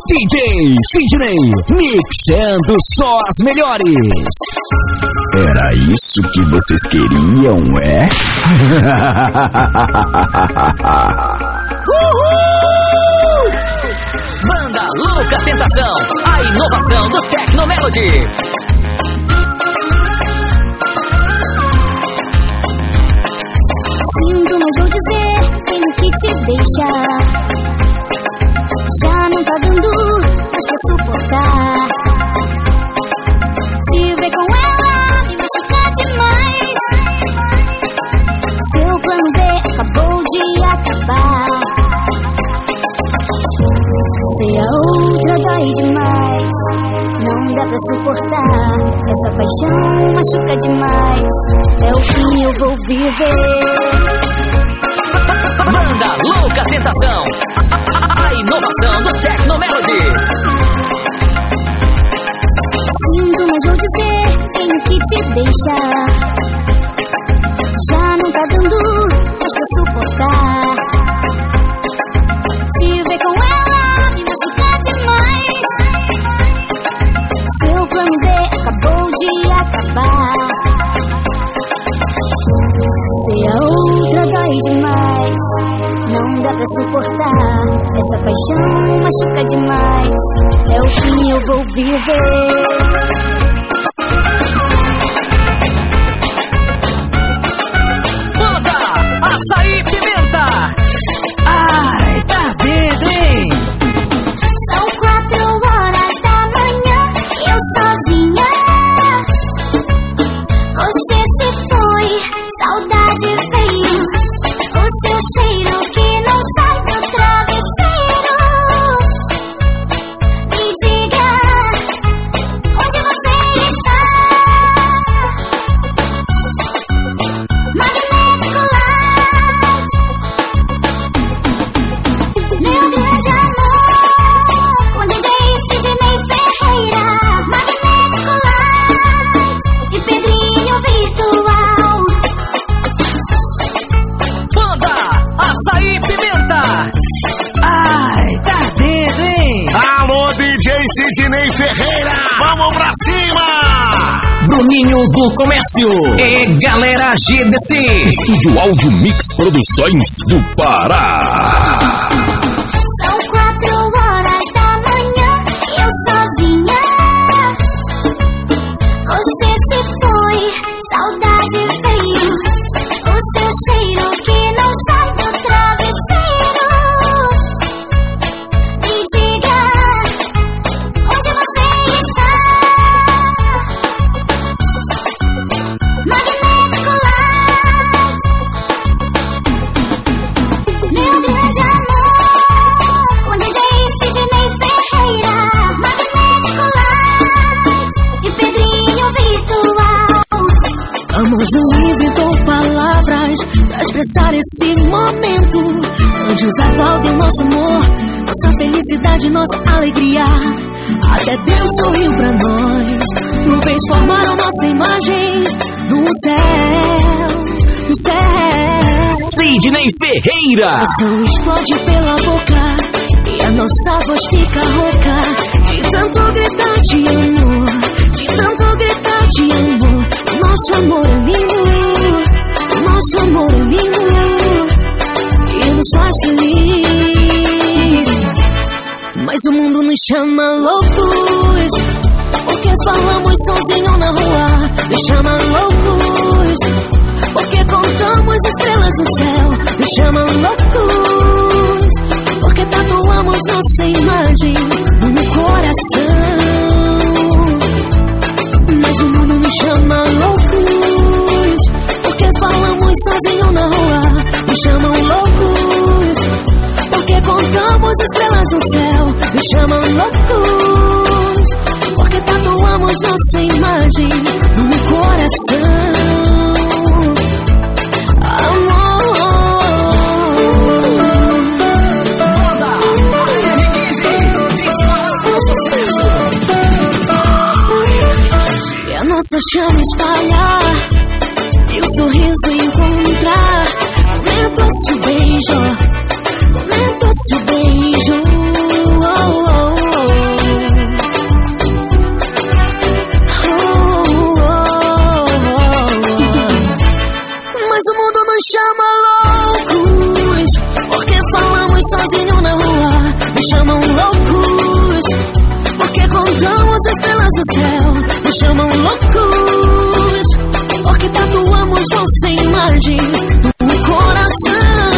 DJ Sidney, mixando só as melhores. Era isso que vocês queriam, é? Uhul! Banda Louca Tentação, a inovação do Tecno Melody. Sinto, mas vou dizer, tenho que te deixar. Já não tá dando mais pra suportar. Te ver com ela me machuca demais. Seu plano B acabou de acabar. Se a outra dói demais, não dá pra suportar. Essa paixão machuca demais. É o fim, eu vou viver. Banda Louca Tentação, a inovação do Tecno Melody. Sinto, mas vou dizer, tenho que te deixar. Já não tá dando mais pra suportar. Te ver com ela me machuca demais. Seu plano B acabou de acabar. Se a outra dói demais, não dá pra suportar. Essa paixão machuca demais. É o fim, eu vou viver. Banda Açaí Pimenta. Ai, tá vendo, hein? São 4 horas da manhã e eu sozinha. Você se foi, saudade veio. O seu cheiro que não sai do travesseiro. Me diga onde você está. Magnético Light, meu grande amor, com DJ Sidney Ferreira. Magnético Light e Pedrinho Virtual. Banda Açaí Pimenta. Ai, tá vendo, hein? Alô, DJ Sidney Ferreira, vamos pra cima! Bruninho do Comércio e Galera GDC. Estúdio Áudio Mix Produções do Pará. São 4 horas da manhã e eu sozinha. Você se foi, saudade veio. O seu cheiro que não sai do travesseiro. Me diga onde você está. Magnético Light, meu grande amor, com DJ Sidney Ferreira. Magnético Light e Pedrinho Virtual. Amor não inventou palavras pra expressar esse momento. Anjos aplaudem o nosso amor, nossa felicidade, nossa alegria. Até Deus sorriu pra nós. Nuvens formaram nossa imagem no céu, no céu. Sidney Ferreira. O coração explode pela boca e a nossa voz fica rouca. De tanto gritar de amor, de tanto gritar de amor. Nosso amor é lindo, nosso amor é lindo e nos faz feliz. Mas o mundo nos chama loucos, porque falamos sozinho na rua. Nos chama loucos, porque contamos estrelas no céu. Nos chama loucos, porque tatuamos nossa imagem no coração. Mas o mundo nos chama loucos, porque falamos sozinho na rua. Nos chamam loucos, porque contamos estrelas no céu. Nos chamam loucos, porque tatuamos nossa imagem no coração. Nossa chama espalhar e o sorriso encontrar. Momento-se o beijo, momento-se o beijo. Oh, oh, oh. do céu nos chamam loucos, porque tatuamos você imagem no coração.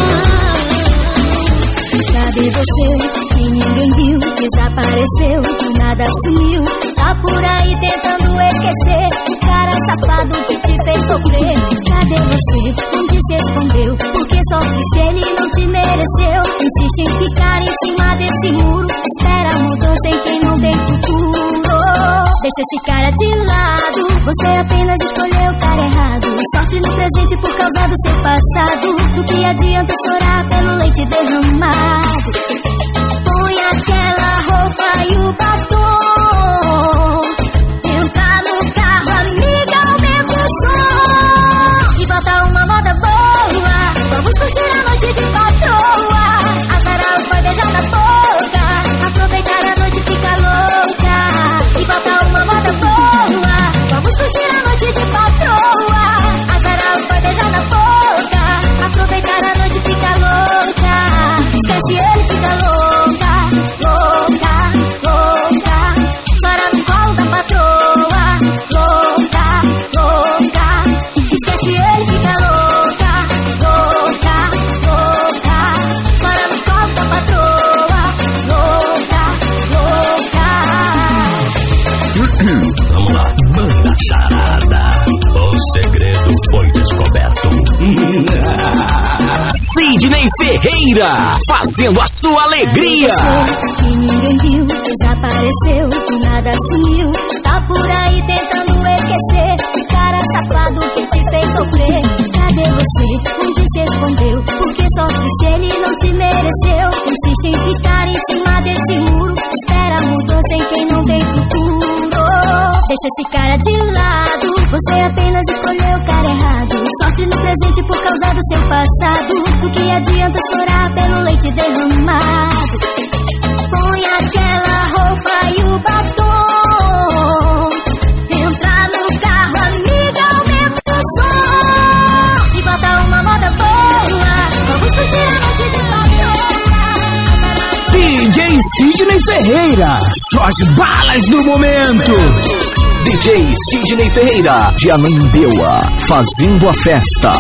Cadê você que ninguém viu? Desapareceu, do nada sumiu. Tá por aí tentando esquecer, cara safado que te fez sofrer. Cadê você? Onde se escondeu? Porque sofre se ele não te mereceu. Insiste em ficar em cima desse muro, espera mudança em quem não tem futuro. Deixa esse cara de lado, você apenas escolheu o cara errado. Sofre no presente por causa do seu passado. Do que adianta chorar pelo leite derramado? Põe aquela roupa e o batom, entra no carro, amiga, aumenta o som e bota uma moda boa. Vamos curtir a noite de patroa, azarar os boy, beijar na boca, aproveitar a noite, fica louca e bota uma moda boa. Vamos curtir a noite de patroa, azarar os boy, beijar na boca, aproveitar a noite, fica louca. Esquece ele, fica louca, louca, louca. Chora no colo da patroa, louca, louca. Esquece ele, fica louca, louca, louca. Chora no colo da patroa, louca, louca. Vamos lá, banda charada. O segredo foi descoberto. Sidney Ferreira, fazendo a sua alegria. Que ninguém viu, desapareceu, do nada sumiu. Tá por aí tentando esquecer, cara safado que te fez sofrer. Cadê você? Onde se escondeu? Porque sofre se ele não te mereceu. Insiste em ficar em cima desse muro, espera mudança em quem não tem futuro. Deixa esse cara de lado, você apenas escolheu o cara errado. Sofre no presente por causa do seu passado. Do que adianta chorar pelo leite derramado? Põe aquela roupa e o batom, entra no carro, amiga, aumenta o som e bota uma moda boa. Vamos curtir a noite de patroa. DJ Sidney Ferreira, só as balas do momento. DJ Sidney Ferreira, de Ananindeua, fazendo a festa.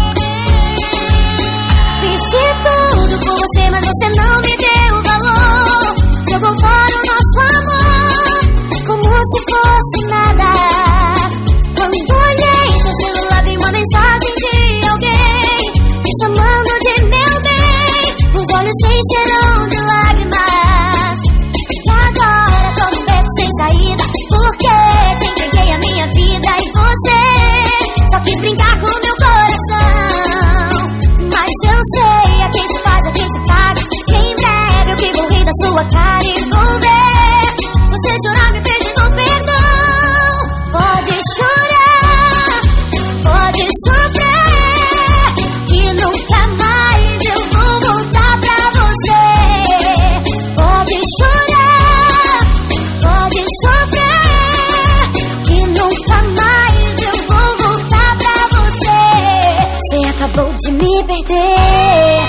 Fiz de tudo por você, mas você não me deu valor. Jogou fora o nosso amor, como se fosse nada. Quando olhei seu celular, vi uma mensagem de alguém me chamando de meu bem. Os olhos se encheram de lágrimas e agora tô num beco sem saída, porque te entreguei a minha vida e você só quis brincar com meu coração. Mas eu sei, a quem se faz, a quem se paga. Em breve eu que vou rir da sua cara e vou ver você chorar me pedindo perdão. Pode chorar, pode sofrer, que nunca mais eu vou voltar pra você. Pode chorar, pode sofrer, que nunca mais eu vou voltar pra você. Você acabou de me perder.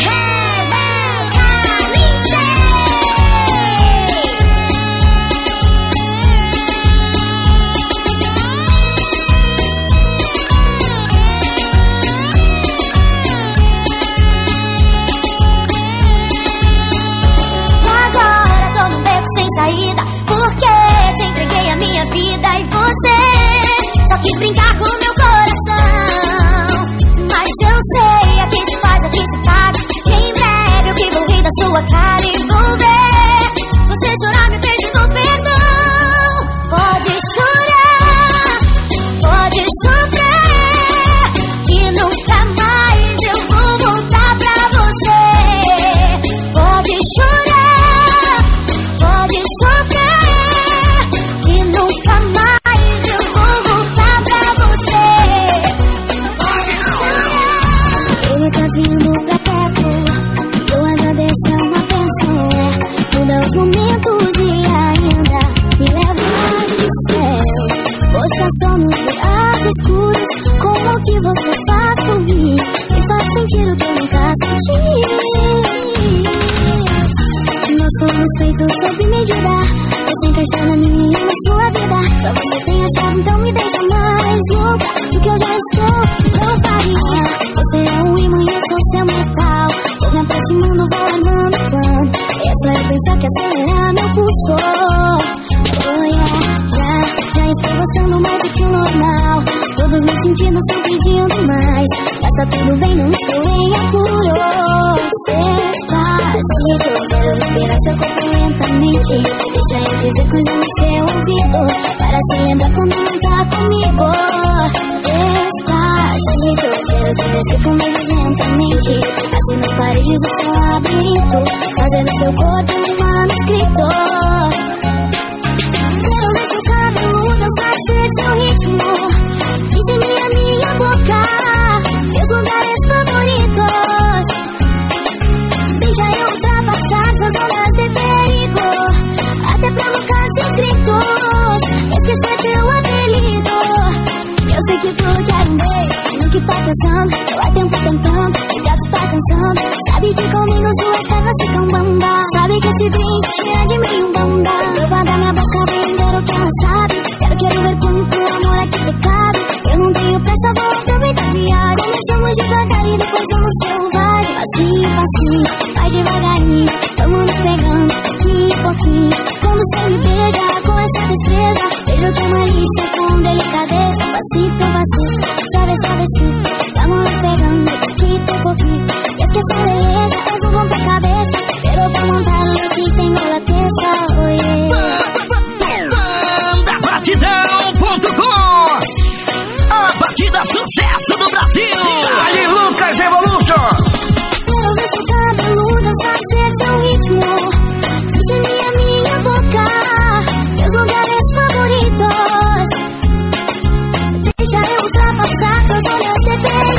Agora tô num beco sem saída, porque te entreguei a minha vida e você só quis brincar com meu coração. Mas eu sei, a quem se faz, a quem se paga. Em breve eu que vou rir da sua cara e vou ver você chorar me pedindo perdão. Pode chorar, pode sofrer, que nunca mais eu vou voltar pra você. Pode chorar, pode sofrer, que nunca mais eu vou voltar pra você. Pode chorar. Ele tá vindo pra perto, eu agradeço, é uma bênção. Muda os momentos e ainda me leva lá do céu. Você só nos dias escuros, como o que você faz por mim, me faz sentir o que eu nunca senti. Nós somos feitos sob medida, você encaixar na minha e na sua vida. Só você tem a chave, então me deixa mais louca do que eu já estou. Não faria. Você é um imã e eu sou seu metal. Vou me aproximando, vou armando o plano. É só eu pensar que acelerar meu pulso. Oh yeah, já estou gostando mais do que o normal. Todos meus sentidos estão pedindo mais. Mas tá tudo bem, não estou em apuros. Despacito, quero respirar seu corpo lentamente. Deixa eu dizer coisas no seu ouvido, para se lembrar quando não tá comigo. Despacito, quero te descer com beijos lentamente. Assim nas paredes do seu labirinto, fazendo seu corpo um manuscrito. Quero ver seu cabelo dançar, ser seu ritmo. Ensine a minha boca, meus lugares favoritos. Deixa eu ultrapassar suas zonas de perigo, até provocar seus gritos, esquecer teu apelido. Eu sei que tu quer um beijo, no que tá pensando, tô há tempo tentando, o gato tá cansando. Sabe que comigo suas pernas ficam bamba, sabe que esse drink cheira de mim um bamba. Prova da minha boca, vem ver o que ela sabe. Quero ver quanto amor aqui te cabe. Eu não tenho pressa, vou aproveitar a viagem. Começamos devagar e depois vamos selvagem. Passinho, passinho, vai devagarinho, vamos nos pegando pouquinho em pouquinho. Quando você me beija com essa destreza, beijo com malícia, com delicadeza. Passinho, passinho, suave, suavecito, vamos nos pegando pouquinho em pouquinho. E es que essa beleza es un rompecabezas, pero para montarlo aquí tengo la pieza. Oye, Batidão.com, a batida sucesso do Brasil. Ali Lucas Evolution. quero ver seu cabelo dançar, ser seu ritmo. Ensine a minha boca, meus lugares favoritos. Deixa eu ultrapassar suas zonas de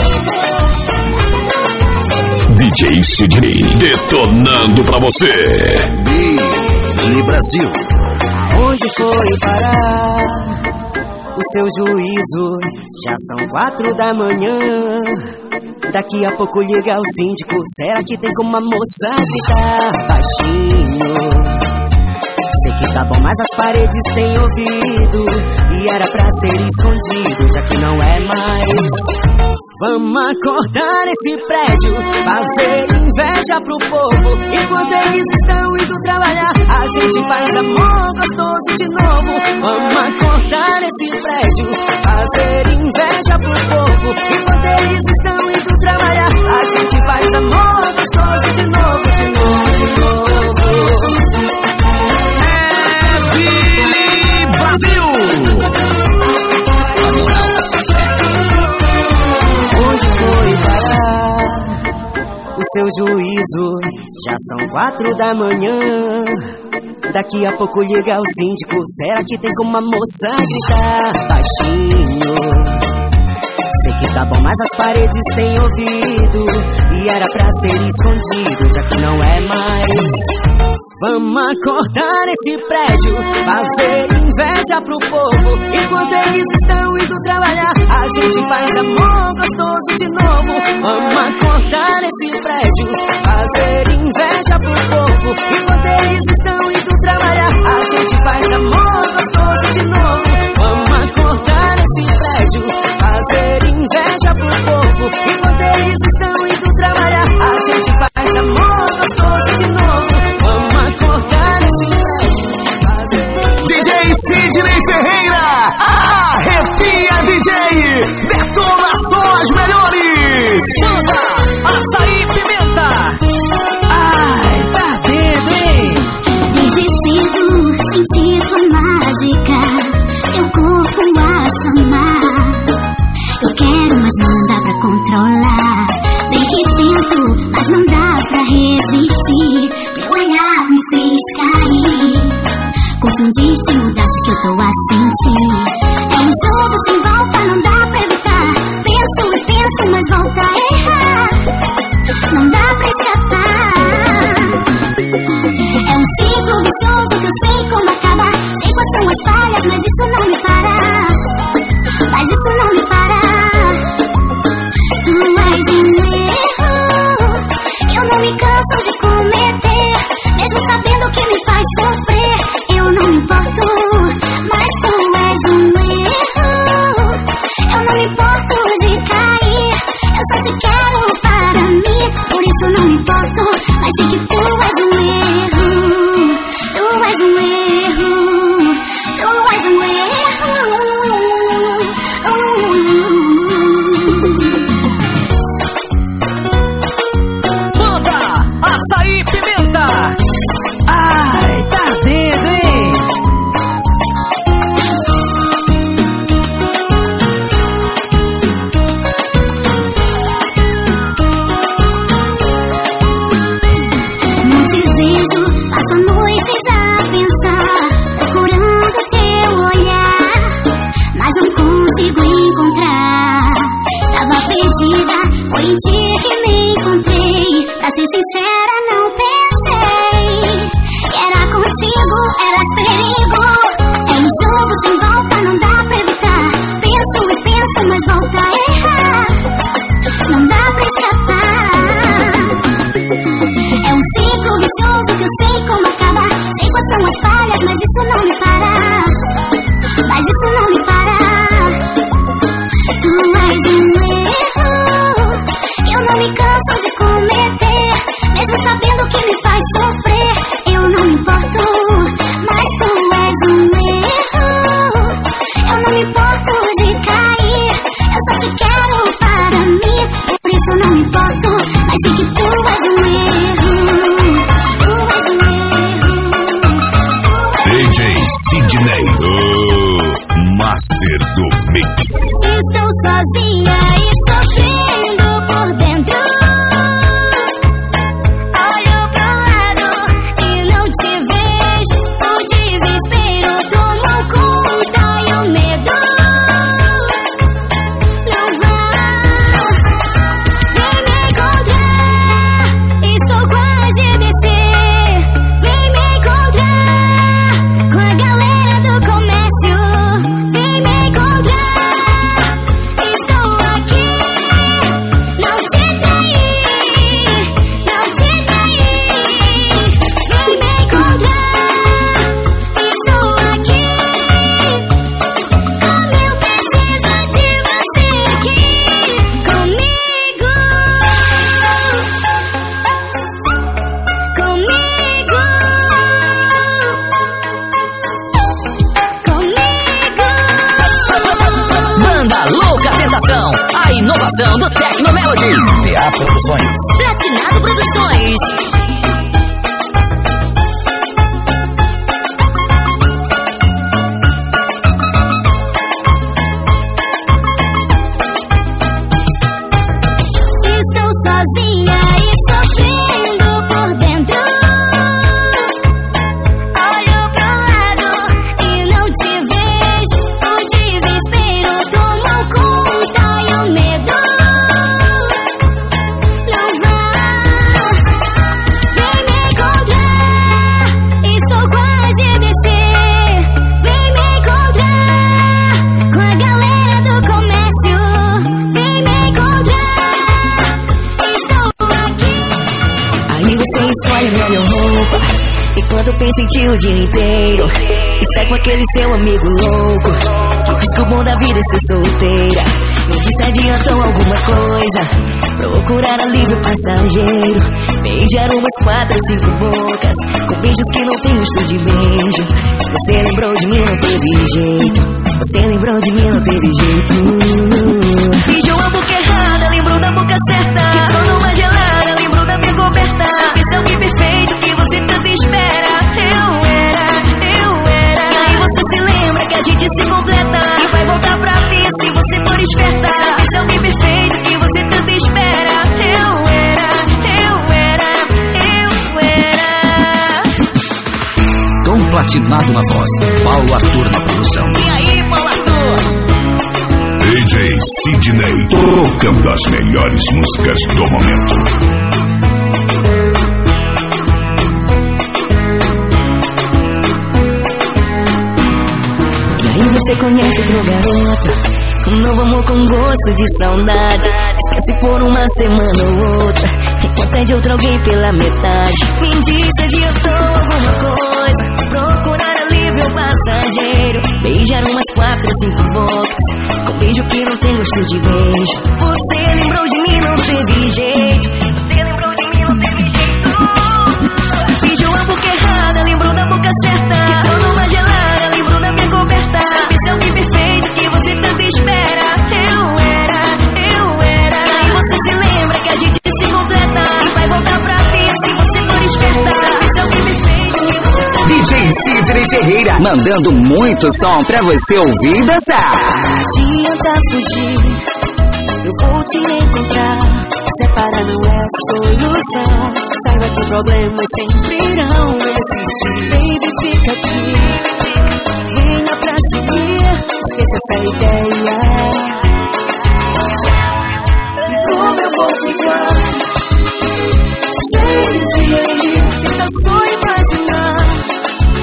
perigo. DJ Sidney detonando pra você. E Brasil. Onde foi parar o seu juízo? Já são 4 da manhã. Daqui a pouco liga o síndico. Será que tem como a moça gritar baixinho? Sei que tá bom, mas as paredes têm ouvido, e era pra ser escondido, já que não é mais. Vamos acordar esse prédio, fazer inveja pro povo. Enquanto eles estão indo trabalhar, a gente faz amor gostoso de novo. Vamos acordar esse prédio, fazer inveja pro povo. Enquanto eles estão indo trabalhar, a gente faz amor gostoso de novo, de novo, de novo. Brasil. Onde foi parar o seu juízo? Já são 4 da manhã. Daqui a pouco liga o síndico. Será que tem como a moça gritar baixinho? Sei que tá bom, mas as paredes têm ouvido, e era pra ser escondido, já que não é mais. Vamos acordar esse prédio, fazer inveja pro povo. Enquanto eles estão indo trabalhar, a gente faz amor gostoso de novo. Vamos acordar esse prédio, fazer inveja pro povo. Enquanto eles estão indo trabalhar, a gente faz amor gostoso de novo. Vamos acordar esse prédio, fazer inveja pro povo. Enquanto eles estão indo trabalhar, a gente faz amor gostoso de novo. Vamos acordar esse prédio, fazer... DJ Sidney Ferreira, arrepia DJ, detona só as melhores. Manda açaí pimenta. Ai, tá dentro, hein? Desde cedo senti sua mágica, teu corpo a chamar. Eu quero, mas não dá pra controlar. Bem que tento, mas não dá pra resistir. Meu olhar me fez cair. Confundiste, mudaste que eu tô a sentir. É um jogo sem volta, não dá pra evitar. Penso e penso, mas volta a errar. Não dá pra escapar. É um ciclo vicioso que eu sei como acaba. Sei quais são as falhas, mas isso não me para. Mas isso não me para. Tu és um erro, eu não me canso de cometer. Mesmo sabendo que me faz sofrer, eu não me importo contigo eras perigo. É um jogo sem volta, não dá pra evitar. Penso e penso, mas volta a errar. Não dá pra escapar. É um ciclo vicioso que eu sei como acaba. Sei quais são as falhas, mas isso não me para. Mas isso não me para. Tu és um erro que eu não me canso de cometer. Mesmo sabendo que me faz sofrer, eu não me importo. Mas tu és um erro. Eu não me importo de cair. Eu só te quero para mim. Por isso eu não me importo. Mas sei que tu és um erro. Tu és um erro. DJ Sidney, o Master do Mix. Estou sozinha e sofrendo por dentro. Olho pro lado e não te vejo. O desespero tomou conta e o medo não vai. Vem me encontrar, estou quase de descer. Vem me encontrar com a galera do comércio. Vem me encontrar, estou aqui. Não te traí, não te traí. Vem me encontrar, estou aqui. Como eu preciso de você aqui comigo. Banda Louca Tentação, a inovação do Tecnomelody. PA Produções. Platinado Produções. Estou sozinha e sofrendo por dentro. Olho pro lado e não te vejo. O desespero tomou conta e o medo não vai. Vem me encontrar, estou quase de descer. Vem me encontrar com a galera do comércio. Vem me encontrar, estou aqui. Aí você escolhe a melhor roupa enquanto pensa em ti o dia inteiro. E sai com aquele seu amigo louco que diz que o bom da vida é ser solteira. Me disse adiantou alguma coisa, procurar alívio passageiro. Beijar umas 4 ou 5 bocas com beijos que não tem gosto de beijo. Você lembrou de mim, não teve jeito. Você lembrou de mim, não teve jeito. Beijou a boca errada, lembrou da boca certa. Ficou numa gelada, lembrou da minha coberta. Esse é o que perfeito que você tanto espera. Eu era. E aí você se lembra que a gente se completa e vai voltar pra ver se você for esperta. Esse é o que perfeito que você tanto espera. Eu era. Tom Platinado na voz, Paulo Arthur na produção. E aí, Paulo Arthur? DJ Sidney, tocando as melhores músicas do momento. E aí você conhece outro garoto, um novo amor com gosto de saudade. Esquece por uma semana ou outra, encontra de outro alguém pela metade. Me diz se adiantou alguma coisa, procurar alívio passageiro. Beijar umas 4 ou 5 bocas com beijo que não tem gosto de beijo. Você lembrou de mim, não teve jeito. Você lembrou de mim, não teve jeito. Beijou a boca errada, lembrou da boca certa. Ficou numa gelada, lembrou da minha coberta. Esse é o que perfeito que você tanto espera. Eu era. E aí você se lembra que a gente se completa e vai voltar pra ver se você for esperta. Esse é o que perfeito que você tanto DJ Sidney Ferreira, mandando muito som pra você ouvir e dançar. Não adianta fugir, eu vou te encontrar. Separar não é solução. Saiba que problemas sempre irão existir. Baby, fica aqui, venha pra seguir. Esqueça essa ideia. Como eu vou ficar sem ti? Tenta só imaginar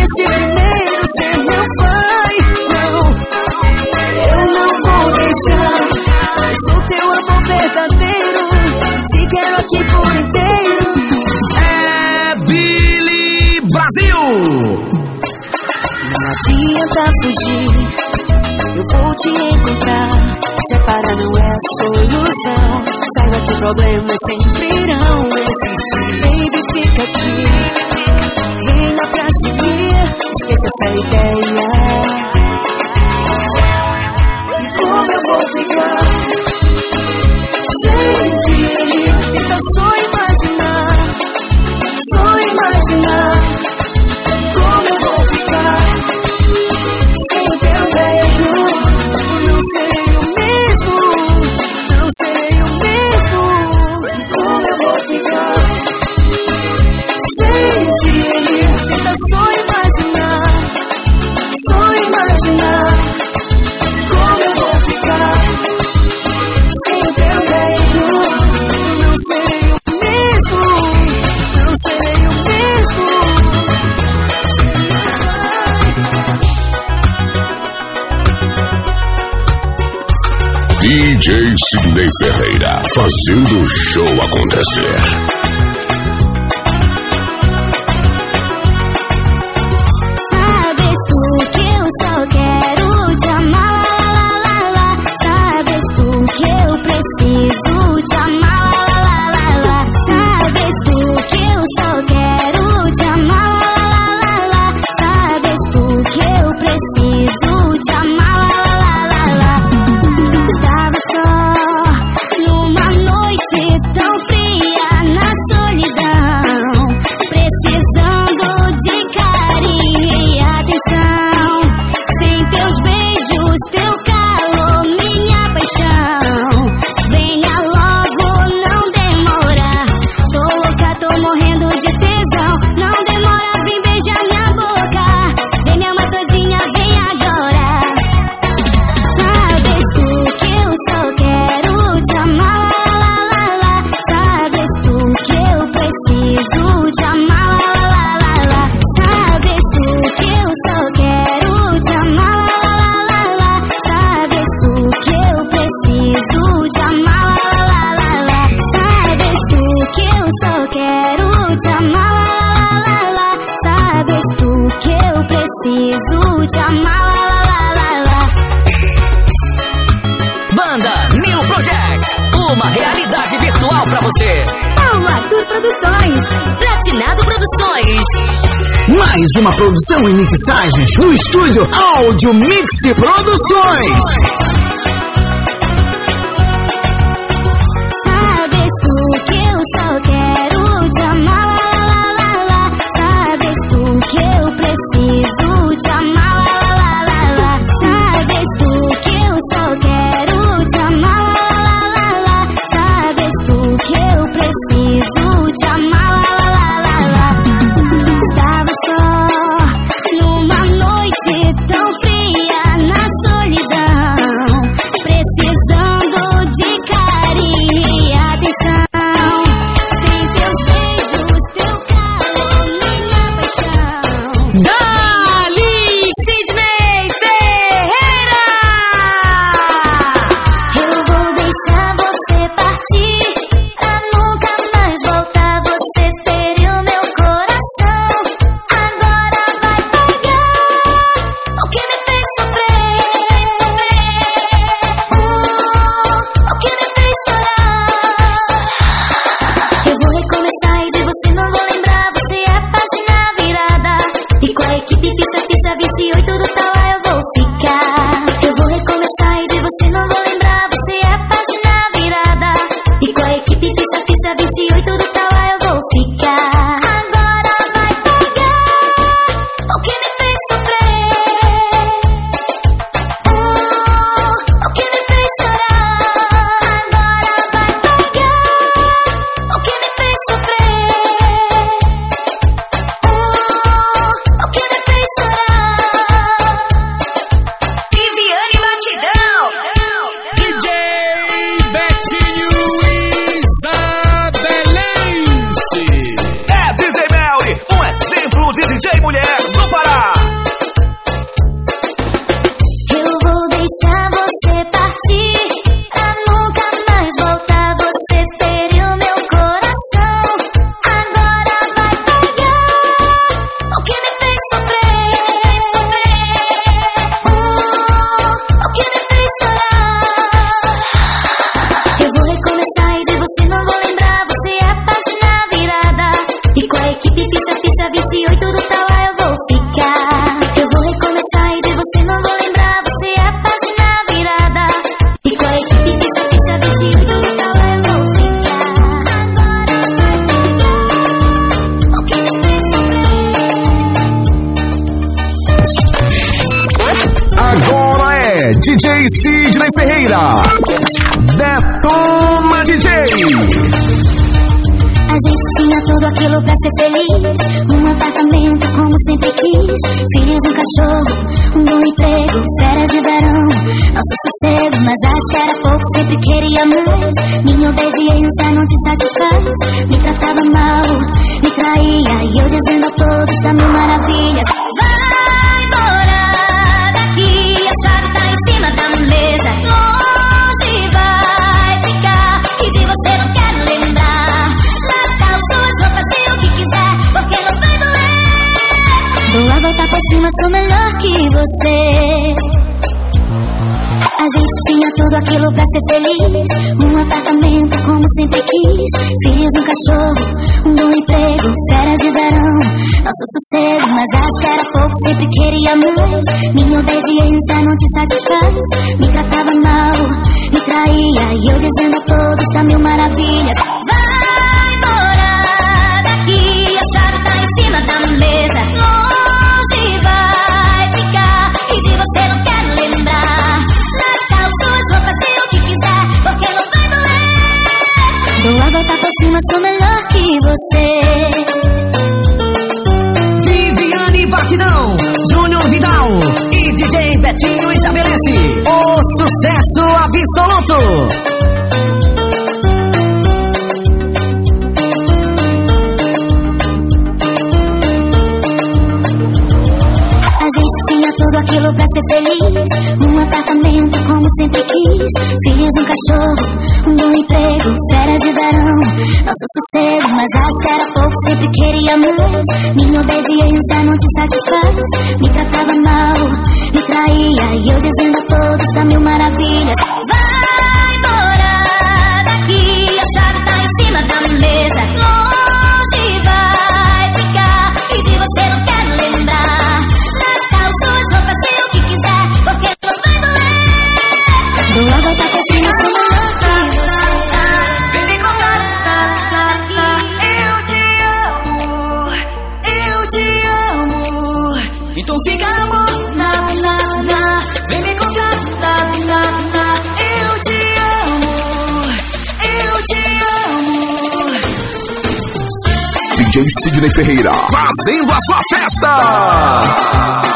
disse primeiro ser meu pai. Não, eu não vou deixar. Eu sou teu amor verdadeiro, te quero aqui por inteiro. É Billy Brasil. Não adianta fugir, eu vou te encontrar. Separar não é a solução. Saiba que problemas sempre irão existir. Baby, fica aqui, venha pra seguir. Esqueça essa ideia. Como eu vou ficar sem ti? Tenta só imaginar, só imaginar. Como eu vou ficar sem o teu beijo? Não sei o mesmo, não sei o mesmo. Como eu vou ficar sem ti? Tenta só imaginar, só imaginar. Como eu vou ficar sem o teu beijo? Não sei o mesmo, não sei o mesmo. DJ Sidney Ferreira, fazendo o show acontecer. Sabes tu que eu só quero te amar, lá, lá, lá. Sabes tu que eu preciso te amar, lá, lá, lá. Sabes tu que eu só quero te amar, lá, lá, lá. Sabes tu que eu preciso te amar, lá, lá, lá. Estava só numa noite tão fria na solidão, precisando de carinho e atenção. Sem teus beijos, teu calor, minha paixão. Venha logo, não demora. Tô louca, tô morrendo de tesão. Não demora, vem beijar minha boca. Vem me amar todinha, vem agora. Sabes tu que eu só quero te amar, lá, lá, lá. Sabes tu que eu preciso te amar, lá, lá, lá. Sabes tu que eu só quero te amar, lá, lá, lá. Sabes tu que eu preciso te amar, lá, lá, lá. Sabes tu que eu só quero te amar, lá, lá, lá. Sabes tu que eu preciso te amar, lá, lá, lá. Banda New Project, uma realidade virtual pra você. Paulo Arthur Produções, Platinado Produções. Mais uma produção em mixagens no estúdio Áudio Mix Produções. Sabes tu que eu só quero te amar, lá, lá, lá. Sabes tu que eu preciso te amar, lá, lá, lá. Sabes tu que eu só quero te amar, lá, lá, lá. Sabes tu que eu preciso te amar, lá, lá, lá. Estava só numa noite tão fria na solidão, precisando de carinho e atenção. Sem teus beijos, teu calor, minha paixão. Dali Sidney Ferreira. Eu vou deixar você partir, pra nunca mais voltar. Você feriu meu coração, agora vai pagar o que me fez sofrer, o que me fez chorar. Eu vou recomeçar e de você não vou lembrar. Você é a página virada, e com a equipe ficha 28 do Tauá eu vou ficar. Eu vou recomeçar e de você não vou lembrar. Você é a página virada, e com a equipe ficha 28 do Tauá eu vou ficar. Agora vai pagar o que me fez sofrer, o que me fez chorar. Agora vai pagar o que me fez sofrer, o que me fez chorar. Viviane Batidão. DJ Betinho Isabelém. DJ Sidney Ferreira. Detona DJ. A gente tinha tudo aquilo pra ser feliz. Um apartamento como sempre quis. Filhos, um cachorro, um bom emprego, férias de verão, nosso sossego. Mas acho que era pouco, sempre queria mais. Minha obediência não te satisfaz. Me tratava mal, me traía, e eu dizendo a todos da mil maravilhas: vai embora daqui, a chave tá em cima da mesa. Longe vai ficar, e de você não quero lembrar. Suas roupas e o que quiser, porque não vai doer. Dou a volta por cima, sou melhor que você. A gente tinha tudo aquilo pra ser feliz. Um apartamento como sempre quis. Filhos, um cachorro, um bom emprego, férias de verão, nosso sossego. Mas acho que era pouco, sempre queria mais. Minha obediência não te satisfaz. Me tratava mal, me traía, e eu dizendo a todos da mil maravilhas: vai embora daqui, a chave tá em cima da mesa. Longe vai ficar, e de você não quero lembrar. Suas roupas e o que quiser, porque não vai doer. Dou a volta por cima, sou melhor que você. Viviane Batidão, Júnior Vidal e DJ Betinho estabelece o sucesso absoluto. Tudo aquilo pra ser feliz. Um apartamento como sempre quis. Filhos, um cachorro, um bom emprego, férias de verão, nosso sossego. Mas acho que era pouco, sempre queria mais. Minha obediência não te satisfaz. Me tratava mal, me traía, e eu dizendo a todos da mil maravilhas: vai embora daqui, a chave tá em cima da mesa. Longe vai ficar, e de você não quero lembrar. Suas roupas e o que quiser, porque não vai doer. Dou a volta por cima, sou melhor que você. Vem me contar que eu te amo. Então fica amor, vem me contar eu te amo. DJ Sidney Ferreira, fazendo a sua festa.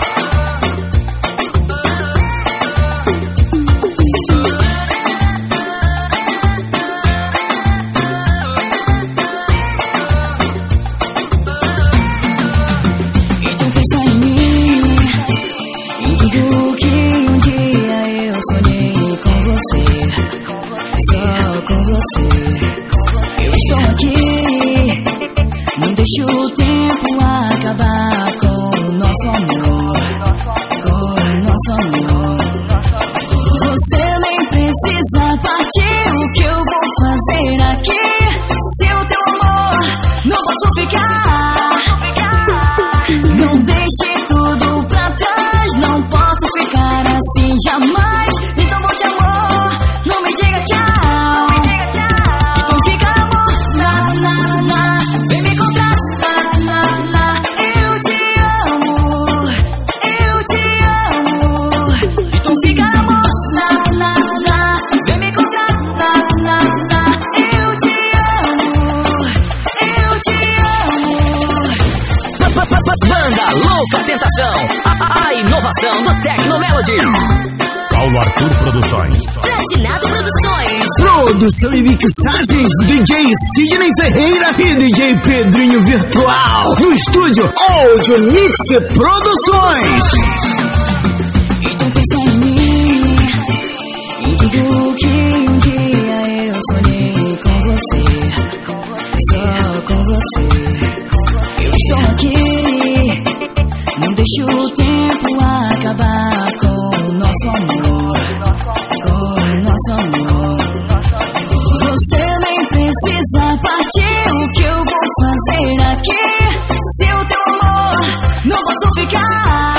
Eu estou aqui, não deixe o tempo acabar com o nosso amor, com o nosso amor. Você nem precisa partir, o que eu vou fazer aqui? Se o teu amor não posso ficar, não deixe tudo pra trás, não posso ficar assim jamais. Então vou te amor, não me diga tchau. Então fica amor, vem me contar, eu te amo, eu te amo. Então fica amor, vem me contar, eu te amo, eu te amo. Banda Louca Tentação, a inovação do Tecnomelody. Paulo Arthur Produções. Platinado Produções. Produção e mixagens DJ Sidney Ferreira e DJ Pedrinho Virtual. No estúdio Audio Mix Produções. Então pensa em mim, em tudo que um dia eu sonhei com você, só com você. Eu estou aqui, não deixe o tempo acabar com o nosso amor, com o nosso amor. Você nem precisa partir, o que eu vou fazer aqui? Se o teu amor não posso ficar,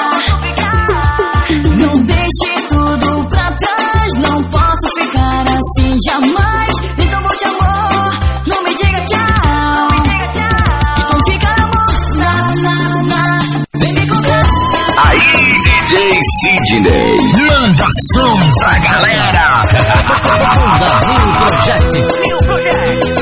não deixe tudo pra trás, não posso ficar assim jamais. Então vou te amor, não me diga tchau. Então fica amor, vem me contar. Aí, DJ Sidney. Manda animação pra galera. New Project.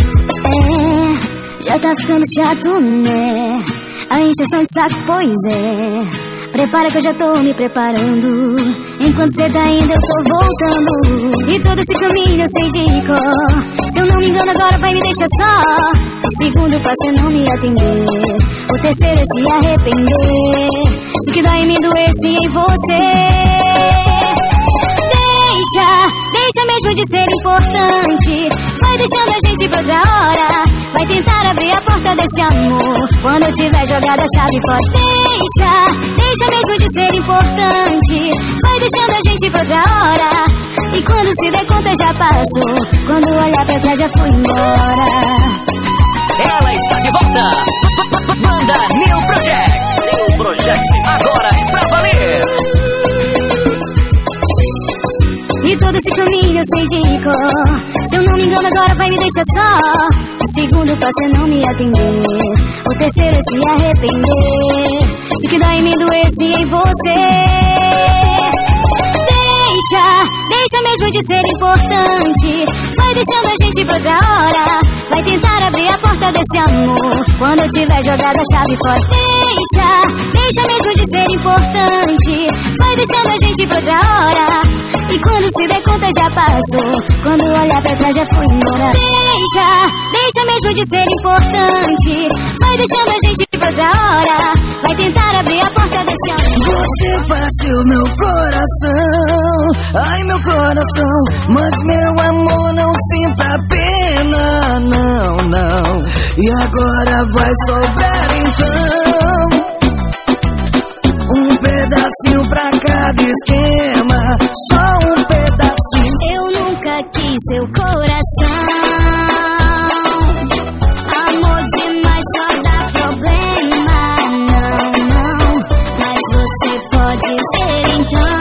Já tá ficando chato, né? A encheção de saco, pois é. Prepara que eu já tô me preparando. Enquanto cê tá indo, eu tô voltando. E todo esse caminho eu sei de cor. Se eu não me engano, agora vai me deixar só. O segundo passo é não me atender. O terceiro é se arrepender. Se o que dói em mim doesse em você. Deixa mesmo de ser importante. Vai deixando a gente pra outra hora. Vai tentar abrir a porta desse amor. Quando eu tiver jogado a chave fora. Deixa mesmo de ser importante. Vai deixando a gente pra outra hora. E quando se der conta já passou. Quando olhar pra trás já fui embora. Ela está de volta. Banda New Project. New Project. Agora é pra valer. E todo esse caminho eu sei de cor. Se eu não me engano, agora vai me deixar só. O segundo passo é não me atender. O terceiro é se arrepender. Se o que dói em mim doesse em você. Deixa mesmo de ser importante. Vai deixando a gente pra outra hora. Vai tentar abrir a porta desse amor. Quando eu tiver jogado a chave fora. Deixa mesmo de ser importante. Vai deixando a gente pra outra hora. E quando se der conta já passou. Quando olhar pra trás já fui embora. Deixa mesmo de ser importante. Vai deixando a gente pra outra hora. Vai tentar abrir a porta desse amor. Você partiu meu coração. Ai, meu coração. Mas meu amor não sinta pena. Não, não. E agora vai sobrar então um pedacinho pra cada esquema. Só um pedacinho. Eu nunca quis seu coração. Amor demais só dá problema. Não, não. Mas você pode ser então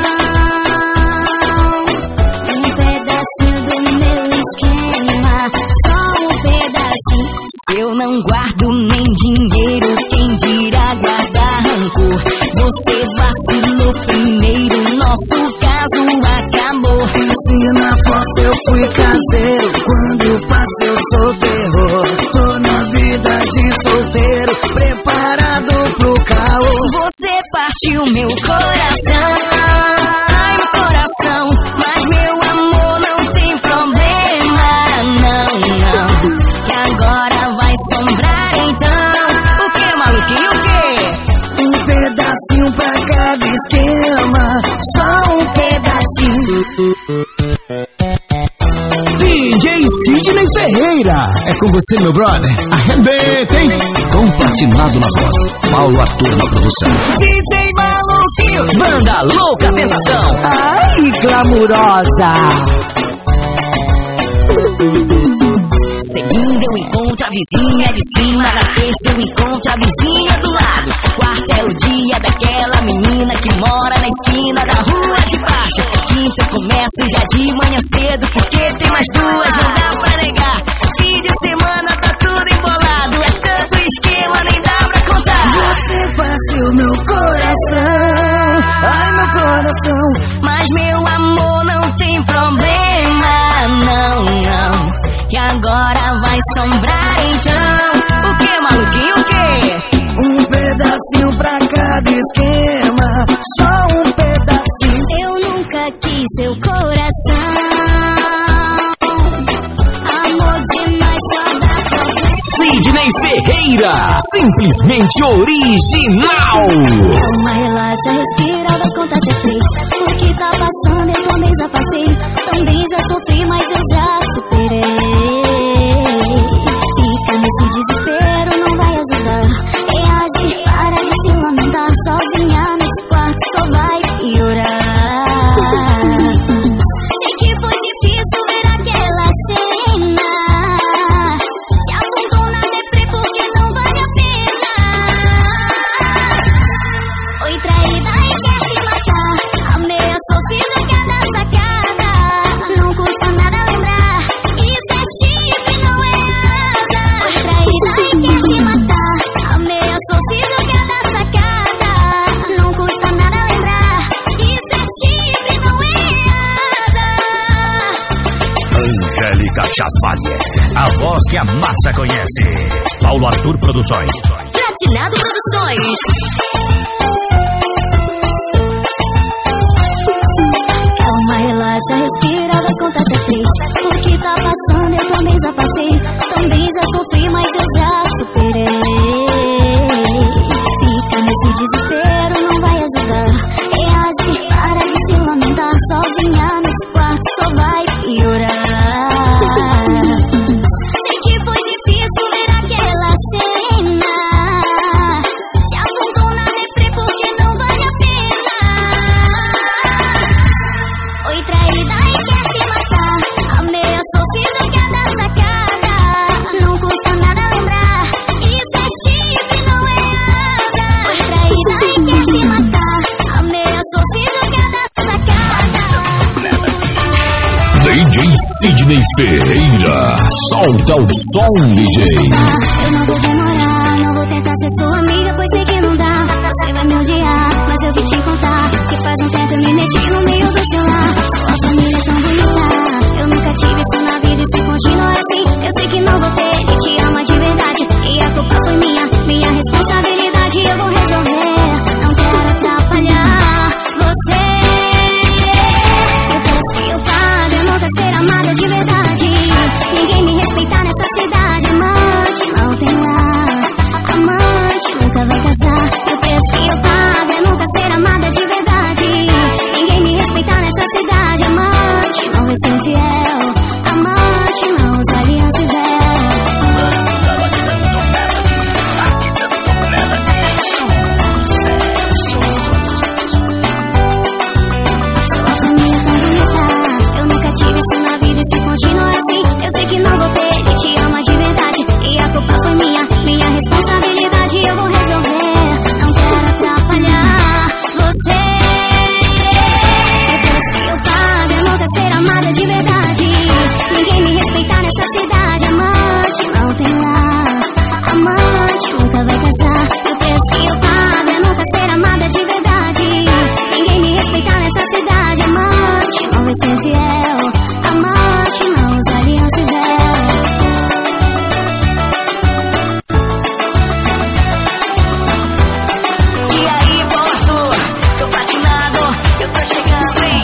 um pedacinho do meu esquema. Só um pedacinho. Se eu não guardo nem dinheiro, quem dirá guardar rancor? Você vacilou primeiro, nosso caso acabou. Se na foto eu fui caseiro, quando passei eu sou terror. Tô na vida de solteiro, preparado pro caô. Você partiu meu coração. Ai, meu coração. Mas meu amor não tem problema. Não, não. E agora vai sombrar então. O que, maluquinho, o quê? Um pedacinho pra cada esquema. Só um pedacinho. DJ Sidney Ferreira. É com você, meu brother. Arrebenta, hein? Com platinado na voz, Paulo Arthur na produção. DJ Maluquinho. Banda Louca Tentação. Ai, glamurosa. Segunda eu encontro a vizinha de cima. Na terça eu encontro a vizinha do lado. Quarta é o dia daquela menina que mora na esquina da rua de baixo. Quinta eu começo já de manhã cedo, porque tem mais duas, não dá pra negar. Fim de semana tá tudo embolado. É tanto esquema, nem dá pra contar. Você partiu meu coração. Ai, meu coração. Mas meu amor não tem problema. Não, não. Que agora vai sombrar então. O que, maluquinho, o quê? Um pedacinho pra cada esquema. Só um pedacinho. Eu nunca quis seu coração. Amor demais só dá problema. Sidney Ferreira. Simplesmente original. Calma, relaxa, respira, vai contar até 3. O que tá passando eu também já passei. Também já sofri, mas eu já superei. Fica nesse desespero, não vai ajudar. Reage, para de se lamentar. Sozinha nesse quarto só vai piorar. Sei que foi difícil ver aquela cena. Se afundou na deprê porque não vale a pena. Foi traída e quer se matar. Ameaçou se jogar da sacada. Não custa nada lembrar A voz que a massa conhece. Paulo Arthur Produções. Platinado Produções. Calma, relaxa, respira, vai contar até 3. O que tá passando eu também já passei. Também já sofri, mas eu já superei. Fica nesse desespero, não vai ajudar. Reage, para de se lamentar. Sozinha nesse quarto só vai piorar. Sei que foi difícil ver aquela cena. Se afundou na deprê porque não vale a pena. Foi traída e quer se matar. Ameaçou se jogar da sacada. Não custa nada lembrar. Isso é chifre, não é asa. Foi traída e quer se matar. Ameaçou se jogar da sacada. DJ Sidney Ferreira. Solta o som, DJ. Eu não vou demorar, não vou tentar ser sua amiga, pois sei que não dá. Você vai me odiar, mas eu vou te contar que faz um tempo eu me meti no meio do seu lar. Sua família é tão bonita, eu nunca tive isso na vida e se continuar assim, eu sei que não vou ter que te amar de verdade. E a culpa foi minha responsabilidade, eu vou resolver. Não quero atrapalhar você. Eu penso que eu pago, eu nunca ser amada de verdade. Ninguém me respeitar nessa cidade. Amante não tem lá, amante nunca vai casar. Eu penso que eu pago, eu nunca ser amada de verdade. Ninguém me respeitar nessa cidade. Amante não vai ser fiel, amante não usa aliança e véu. Sua família é tão bonita, eu nunca tive isso na vida e se continuar assim, eu sei que não vou ter que te amar de verdade. E a culpa foi minha responsabilidade, eu vou resolver. Não quero atrapalhar você. Eu penso que eu pago, eu nunca ser amada de verdade. Ninguém me respeitar nessa cidade. Amante não tem lá, amante nunca vai casar. Eu penso que eu pago, eu nunca ser amada de verdade. Ninguém me respeitar nessa cidade. Amante não vai ser fiel, amante não usa aliança e véu. E aí, morto, tô platinado, eu tô chegando, hein?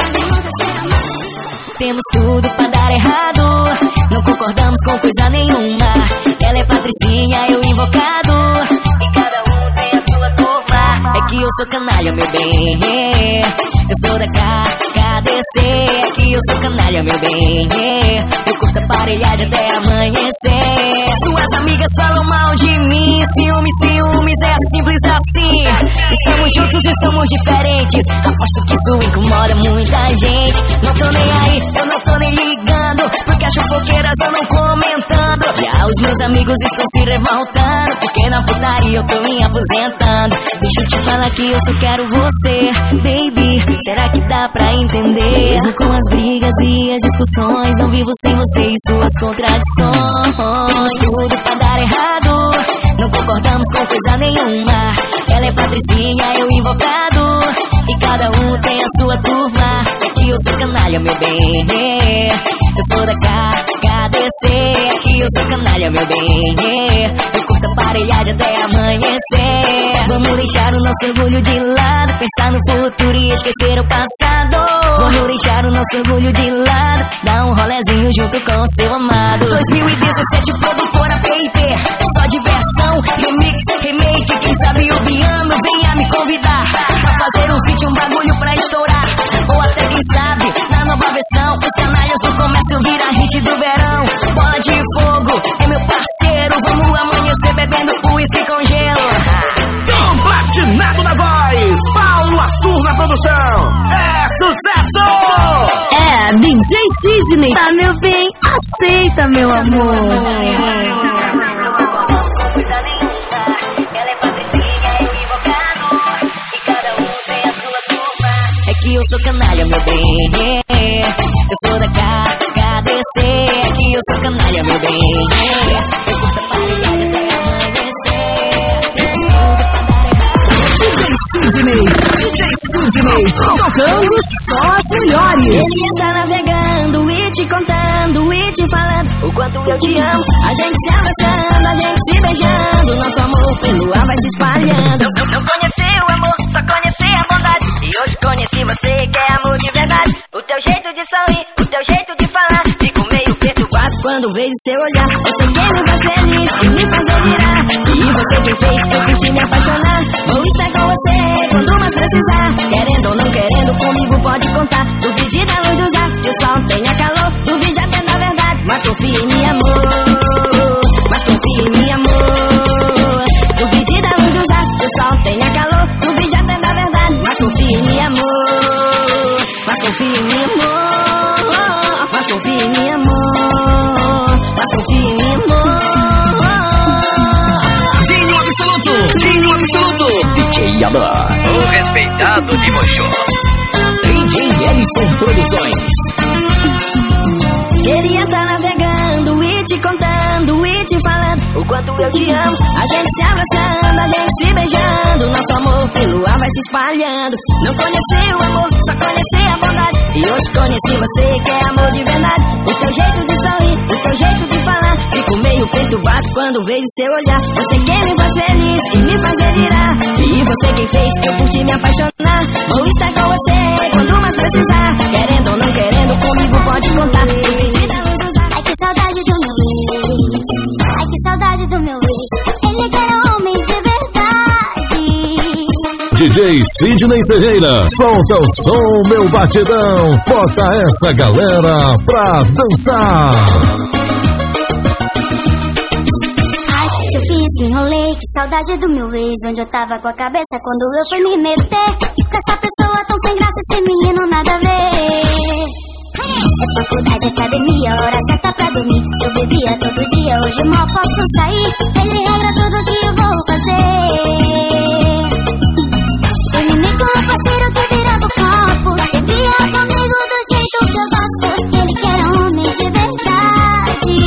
Temos tudo pra dar errado, não concordamos com coisa nenhuma. Ela é Patricinha, eu invocado, e cada um tem a sua turma. É que eu sou canalha, meu bem, eu sou da KDC. É que eu sou canalha, meu bem, eu curto aparelhagem até amanhecer. Suas amigas falam mal de mim, ciúmes, é simples assim. Estamos juntos e somos diferentes, aposto que isso incomoda muita gente. Não tô nem aí, eu não tô nem ligando, porque as fofoqueiras andam comentando. Já os meus amigos estão se revoltando, porque na putaria eu tô me aposentando. Deixa eu te falar que eu só quero você, baby, será que dá pra entender? Mesmo com as brigas e as discussões, não vivo sem você e suas contradições. Tudo pra dar errado, não concordamos com coisa nenhuma. Ela é Patricinha, eu invocado, e cada um tem a sua turma. É que eu sou canalha, meu bem, eu sou da KDC. É que eu sou canalha, meu bem, eu curto aparelhagem até amanhecer. Vamos deixar o nosso orgulho de lado, pensar no futuro e esquecer o passado. Vamos deixar o nosso orgulho de lado, dar um rolezinho junto com o seu amado. 2017, produtora PIT, só diversão, remix, remake. Quem sabe o piano venha me convidar pra fazer um feat, um bagulho pra estourar. Ou até quem sabe, na nova versão, os canalhas do comércio vira hit do verão. Bola de fogo, é meu parceiro, vamos amanhecer bebendo uísque com gelo. Tom Platinado na voz, Paulo Arthur na produção. É sucesso! É, DJ Sidney. Tá, meu bem? Aceita, meu amor. Eu sou canalha, meu bem, eu sou da KDC. Que eu sou canalha, meu bem, eu curto aparelhagem até amanhecer. DJ Sidney, tocando só as melhores. Ele tá navegando e te contando navegando e te falando o quanto eu te amo. A gente se abraçando, a gente se beijando, nosso amor pelo ar vai se espalhando. Não conheci o amor, só conheci a bondade, e hoje conheci você que é amor de verdade. O teu jeito de sorrir, o teu jeito de falar, fico meio perturbado quando vejo seu olhar. Você quem me faz feliz e me faz delirar, e você quem fez eu curti me apaixonar. Vou estar com você quando mais precisar, querendo ou não querendo comigo pode contar. Duvide da luz dos ar, que o sol tenha calor, duvide até da verdade, mas confie em mim amor, mas confie em mim amor. Duvide da luz dos ar, que o sol tenha calor, duvide até da verdade, mas confie em mim amor, mas confie em mim amor, mas confie em mim amor, mas confie em mim amor. Zinho absoluto, DJ Alan, o respeitado de Mochô. DJ Ellison Produções. Queria estar navegando e te contando e te falando o quanto eu te amo. A gente se abraçando, a gente se beijando, nosso amor pelo ar vai se espalhando. Não conheci o amor, só conheci a bondade, e hoje conheci você que é amor de verdade. O teu jeito de sorrir, o teu jeito de falar, fico meio perturbado quando vejo seu olhar. Você quem me faz feliz e me faz delirar, e você quem fez eu curti me apaixonar. Vou estar com você quando mais precisar, querendo ou não querendo comigo pode contar. Ai que saudade do meu ex, ai que saudade do meu ex, ele que era homem de verdade. DJ Sidney Ferreira, solta o som, meu batidão, bota essa galera pra dançar. Ai que eu fiz, me enrolei, que saudade do meu ex, onde eu tava com a cabeça quando eu fui me meter com essa pessoa tão sem graça, esse menino nada a ver. É faculdade, academia, hora certa pra dormir. Eu bebia todo dia, hoje mal posso sair. Ele regra tudo que eu vou fazer. Terminei com um parceiro que virava o copo, bebia comigo do jeito que eu gosto. Ele que era homem de verdade.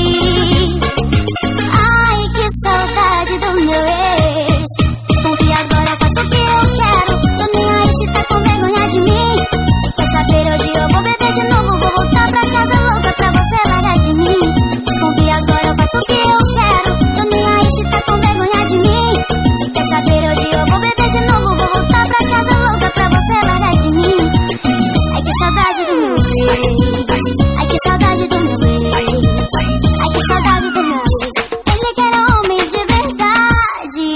Ai, que saudade do meu ex. Desconfia agora, faço o que eu quero. Tô nem aí se tá com vergonha de mim. Quer saber, hoje eu vou beber de novo, vou voltar pra casa louca pra você largar de mim. Desconfia agora, eu faço o que eu quero. Tô nem aí se tá com vergonha de mim. Quer saber, hoje eu vou beber de novo, vou voltar pra casa louca pra você largar de mim. Ai que saudade do meu ex, ai que saudade do meu ex, ai que saudade do meu ex, ele que era homem de verdade.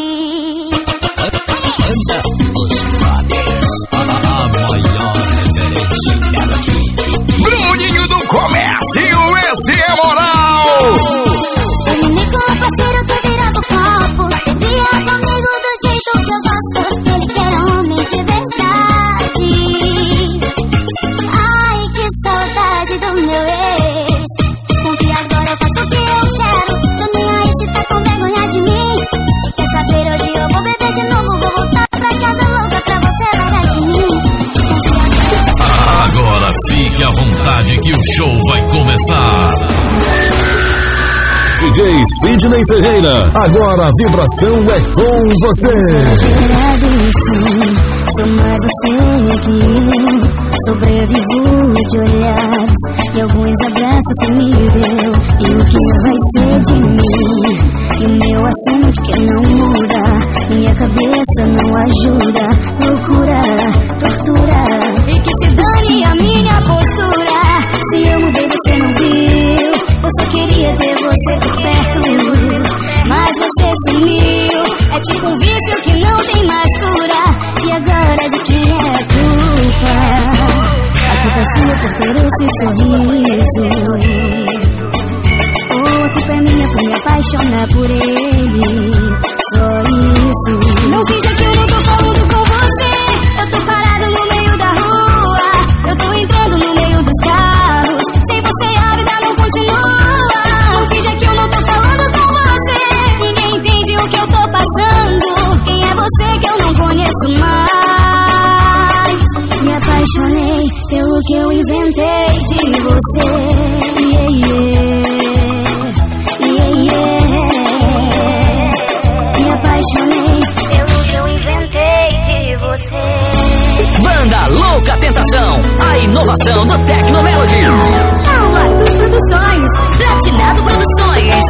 Bruninho do Comércio, esse é moral. Terminei com um parceiro que virava o copo, bebia comigo do jeito que eu gosto. Ele que era homem de verdade. Ai, que saudade do meu ex. Desconfia agora, eu faço o que eu quero. Tô nem aí se tá com vergonha de mim. Quer saber, hoje eu vou beber de novo, vou voltar pra casa louca pra você largar de mim. Agora fique à vontade que o show vai começar. DJ Sidney Ferreira, agora a vibração é com você. Sou mais você que eu. Sobrevivo de olhares e alguns abraços você me deu. E o que vai ser de mim? E o meu assunto que não muda, minha cabeça não ajuda. Loucura, tortura, e que se dane a minha postura. Se eu mudei você não viu, eu só queria ter você por perto, mas você sumiu. É tipo um vício que não tem mais cura. E agora de quem é a culpa? A culpa é sua por ter esse sorriso. Oh, a culpa é minha por me apaixonar por ele. Só isso. Não finja que eu não tô falando com você. Eu tô parado no meio da rua, eu tô entrando no meio dos carros. Sem você a vida não continua. Não finja que eu não tô falando com você. Ninguém entende o que eu tô passando. Quem é você que eu não conheço mais? Me apaixonei pelo que eu inventei de você. Yeah, yeah. Yeah, yeah. Me apaixonei pelo que eu inventei de você. Banda Louca Tentação, a inovação do Tecnomelody. Alma dos Produções, Platinado Produções.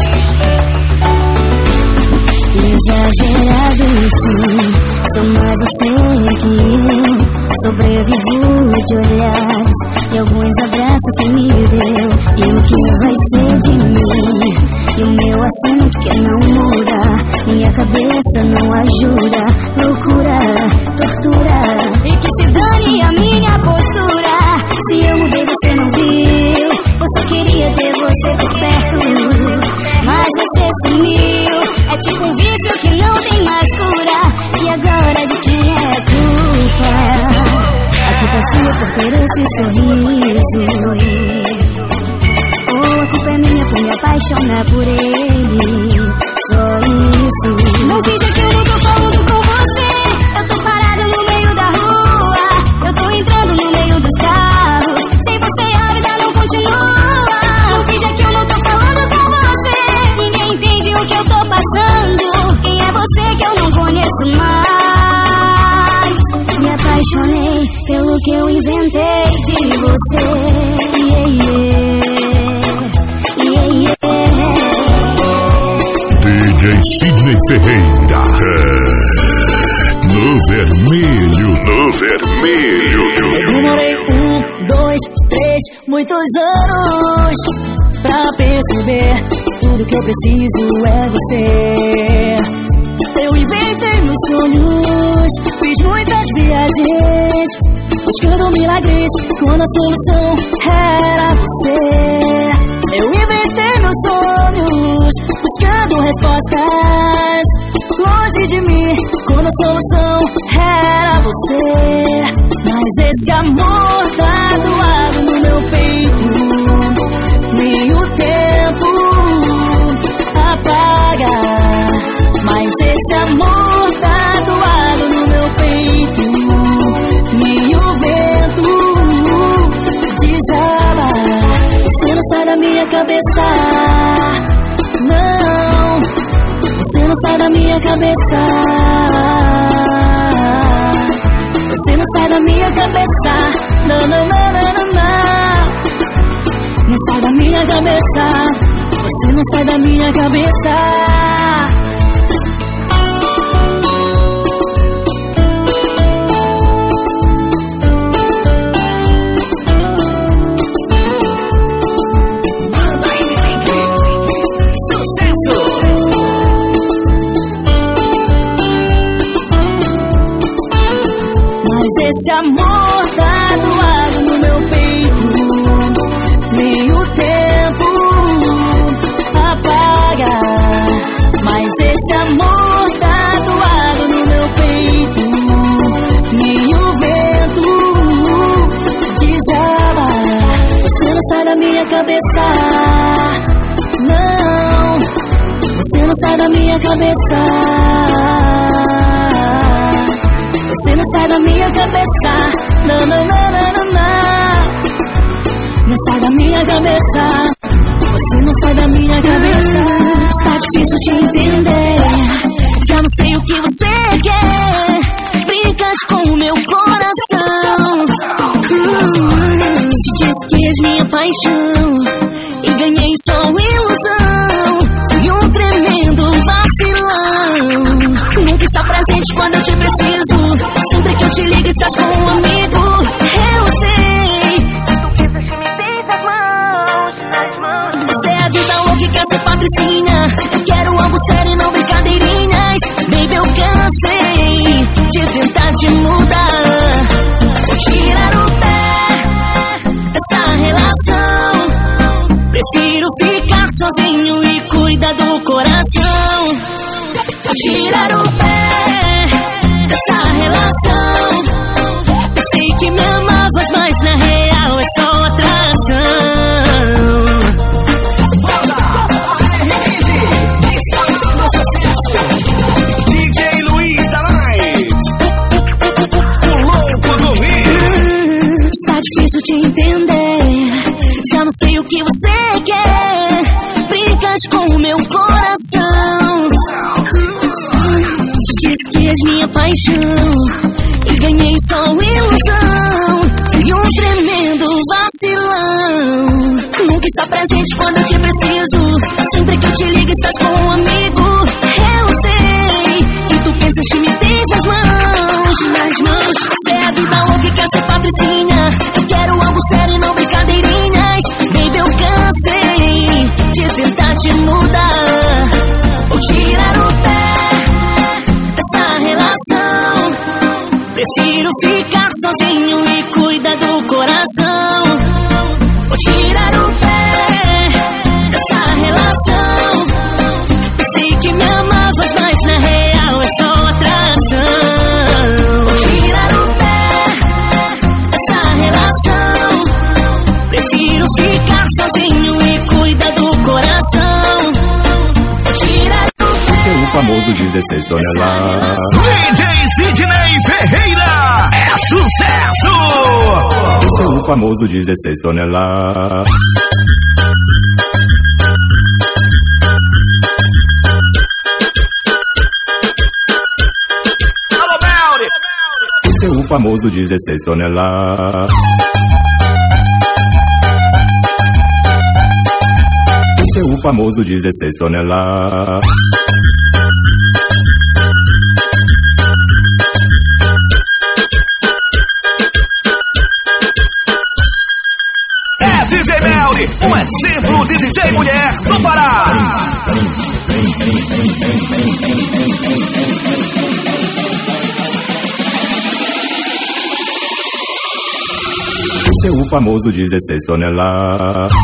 Exagerado sim, sou mais você que eu. Sobrevivo de olhares e alguns abraços que me deu. E o que vai ser de mim? E o meu assunto que não muda, minha cabeça não ajuda. Loucura, tortura, e que se dane a minha postura. Se eu mudei você não viu, eu só queria ter você por perto, mas você sumiu. É tipo um vício que não tem mais cura. E agora de quem é a culpa? A culpa é sua por ter esse sorriso, ou a culpa é minha por me apaixonar por ele. Só isso. Não finja que eu não tô falando com você. Eu tô parado no meio da rua, eu tô entrando no meio dos carros. Sem você a vida não continua. Não finja que eu não tô falando com você. Ninguém entende o que eu tô passando. Quem é você que eu não conheço mais? Me apaixonei pelo que eu inventei de você. DJ Sidney Ferreira. No vermelho, no vermelho. Eu demorei 1, 2, 3, muitos anos pra perceber tudo que eu preciso é você. Eu inventei meus sonhos, fiz muitas viagens, buscando milagres quando a solução era você. Eu inventei meus sonhos, buscando respostas longe de mim, quando a solução era você. Mas esse amor tá doado no meu peito, nem o tempo apaga. Mas esse amor tá doado no meu peito, nem o vento desaba. Você não sai da minha cabeça, não. Você não sai da minha cabeça. Você não sai da minha cabeça. Não, não, não, não, não, não. Não sai da minha cabeça. Você não sai da minha cabeça. Esse amor tá doado no meu peito, nem o tempo apaga. Mas esse amor tá doado no meu peito, nem o vento desaba. Você não sai da minha cabeça, não. Você não sai da minha cabeça. Você não sai da minha cabeça. Não, não, não, não, não, não. Não sai da minha cabeça. Você não sai da minha cabeça. Está difícil te entender. Já não sei o que você quer. Brincas com o meu coração. Te disse que és minha paixão e ganhei só ilusão. Fui um tremendo vacilão. Nunca está presente quando eu te preciso. Sempre que eu te ligo estás com um amigo. Eu sei. Tu pensas que me tens as mãos, nas mãos. Você é a vida louca e quer ser patricinha. Eu quero algo sério e não brincadeirinhas. Baby, eu cansei de tentar te mudar. Vou tirar o pé dessa relação. Prefiro ficar sozinho e cuidar do coração. Vou tirar o pé dessa relação. Pensei que me amavas, mas na real é só atração. DJ Luiz da Light, o louco do Rio. Está difícil te entender. Já não sei o que você quer. Brincas com o meu coração. Diz que és minha paixão e ganhei só ilusão. Fui um tremendo vacilo. vacilão. Nunca está presente quando eu te preciso. Sempre que eu te ligo estás com um amigo. Eu sei que tu pensas que me tens nas mãos. Você é a vida louca e quer ser patricinha. Eu quero algo sério e não brincadeirinhas. Baby, eu cansei de tentar te mudar ou tirar o pé dessa relação. Prefiro ficar sozinho e cuidar do coração. Vou tirar o pé dessa relação. Pensei que me amavas, mas na real é só atração. Vou tirar o pé dessa relação. Prefiro ficar sozinho e cuidar do coração. Vou tirar o pé. Esse é o famoso 16 toneladas. DJ Sidney Ferreira é sucesso! Esse é o famoso 16 toneladas. Alô, Melly! Esse é o famoso 16 toneladas. Esse é o famoso 16 toneladas. É DJ Melly, um exemplo de DJ mulher do Pará. Esse é o famoso 16 toneladas.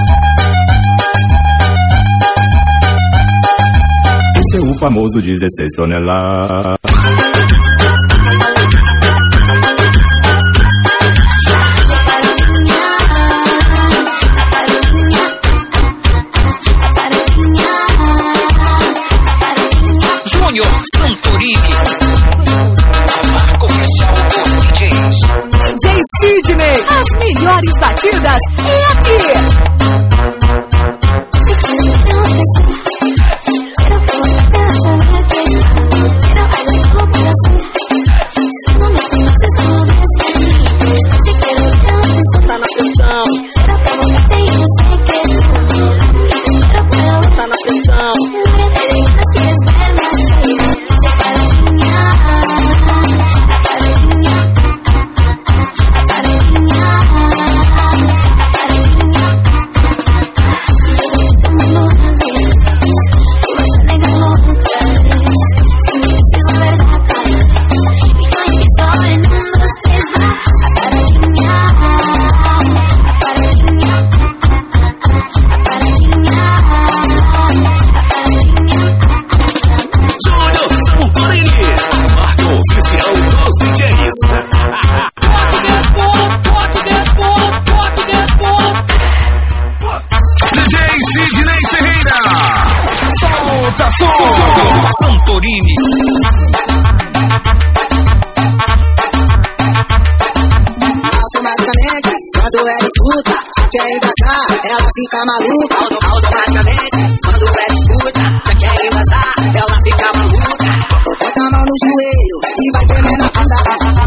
Esse é o famoso 16 toneladas. Júnior Santorini, a marca oficial dos DJs. DJ Sidney, as melhores batidas é aqui. Santorini. Automaticamente, quando ela escuta, já quer embaçar, ela fica maluca. Automaticamente, quando ela escuta, já quer embaçar, ela fica maluca. Bota a mão no joelho e vai tremendo a bunda.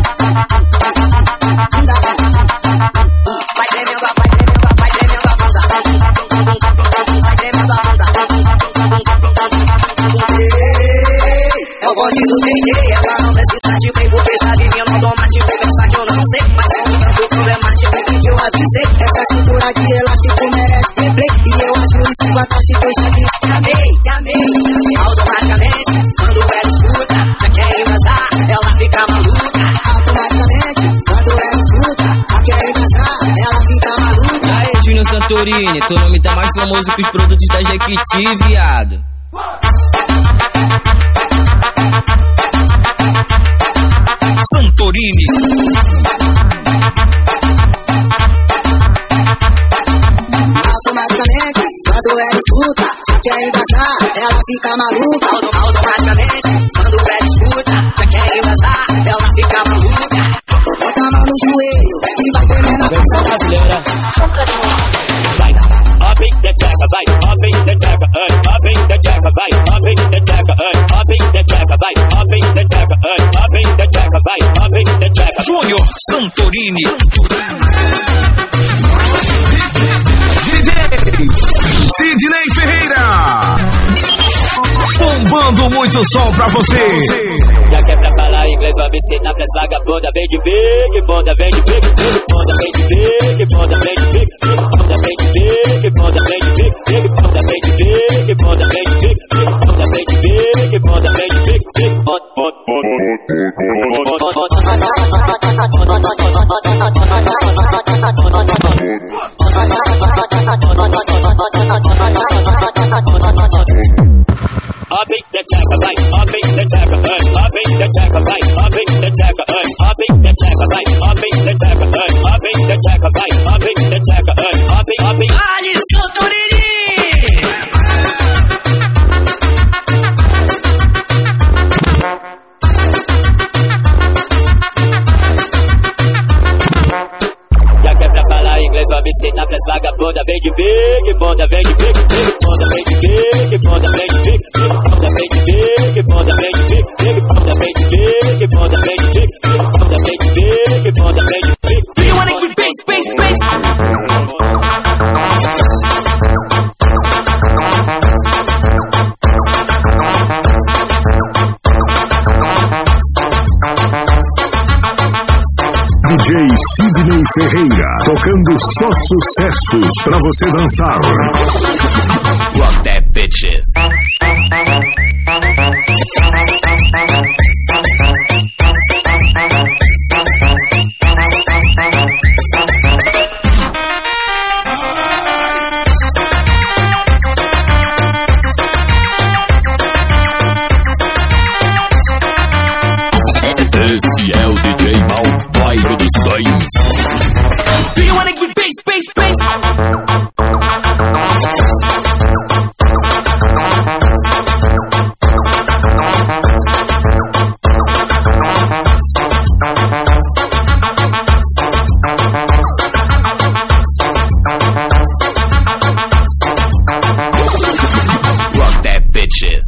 Vai tremendo a bunda. Vai tremendo a bunda. Vai tremendo a bunda. É o bonde do DJ, ela não precisa de bem, porque já devia no automático. Pensar que eu não sei, mas é um tanto problemático que eu avisei. Essa cintura de elástico merece replay, e eu acho isso fantástico, eu já disse que amei, que amei. Automaticamente, quando ela escuta, já quer embaçar, ela fica maluca. Automaticamente, quando ela escuta, já quer embaçar, ela fica maluca. Aê, Júnior Santorini, teu nome tá mais famoso que os produtos da Jequiti, viado. Santorini. Automaticamente, quando ela escuta, já quer embaçar, ela fica maluca. Automaticamente, quando ela escuta, já quer embaçar, ela fica maluca. Bota a mão no joelho e vai tremendo a bunda. Vai, up in the jack, vai, up in the jack, up in the jack, vai, up in the jack, up in the jack, vai, up in the jack, up in the jack, vai, up in the jack. Júnior Santorini. Sidney Ferreira. Bombando muito som pra você. Já que é pra falar inglês, vou ensinar pras vagabunda. Vem de big, bunda, vem de big, bunda, vem de big, bunda, vem de big, bunda, vem de big, bunda, vem de big, bunda, vem de big, bunda, vem de big, bunda, vem de big, bunda, vem de big, Up in the jacker, right? Up in the jacker, up in the jacker, right? Up in the jacker, up in the jacker, right? Up in the jacker, up in the jacker, right? Up in the jacker, up in. Alisson Torini. Já que é pra falar inglês, vou ensinar pras vagabunda. Vem de big, bunda, vem de big, bunda, vem de big, bunda, vem de big, bunda, vem de big, bunda, vem de big, bunda, vem de big, bunda, vem de big, bunda, vem de big, bunda, vem de big. Do you wanna keep bass, bass, bass? DJ Sidney Ferreira, tocando só sucessos pra você dançar. Rock that bitches. Esse é o DJ Mal, bairro dos sonhos. Do you wanna keep bass, bass, bass? Rock that bitches.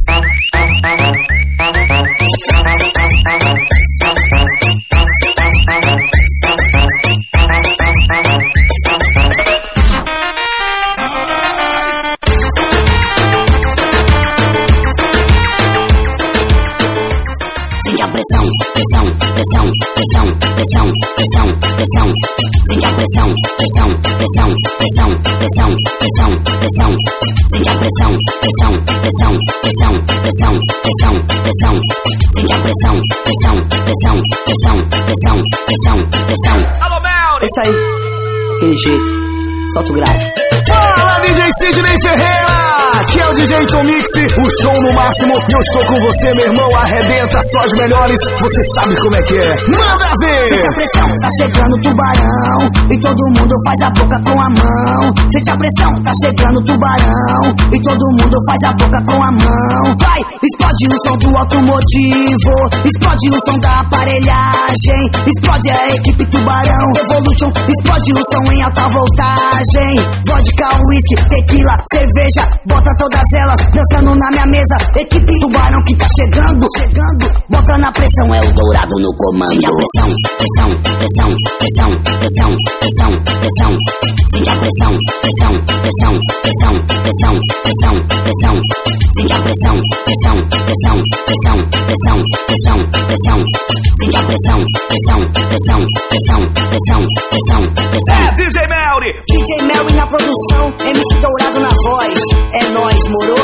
Sente a pressão, pressão, pressão, pressão, pressão, pressão, pressão. Sente a pressão, pressão, pressão, pressão, pressão, pressão, pressão. Sente a pressão, pressão, pressão, pressão, pressão, pressão, pressão. Sente a pressão, pressão, pressão, pressão, pressão, pressão, pressão. Alô, Mel! É isso aí, aquele jeito, solta o grave. Fala, DJ Sidney Ferreira! Aqui é o DJ Tom Mix, o show no máximo. E eu estou com você, meu irmão, arrebenta só as melhores. Você sabe como é que é. Manda ver! Sente a pressão, tá chegando o tubarão. E todo mundo faz a boca com a mão. Sente a pressão, tá chegando o tubarão. E todo mundo faz a boca com a mão. Vai, explode o som do automotivo. Explode o som da aparelhagem. Explode a equipe tubarão Evolution. Explode o som em alta voltagem. Vodka, whisky, tequila, cerveja. Bota todas elas dançando na minha mesa. Equipe tubarão que tá chegando, chegando. Bota na pressão, é o dourado no comando. Sente a pressão, pressão, pressão, pressão, pressão, pressão, pressão. Sente a pressão, pressão, pressão, pressão, pressão, pressão, pressão. Sente a pressão, pressão, pressão, pressão, pressão, pressão, pressão. Sente a pressão, pressão, pressão, pressão, pressão, pressão, pressão. É DJ Melry! DJ Melry na produção, MC Dourado na voz. É nóis, moro?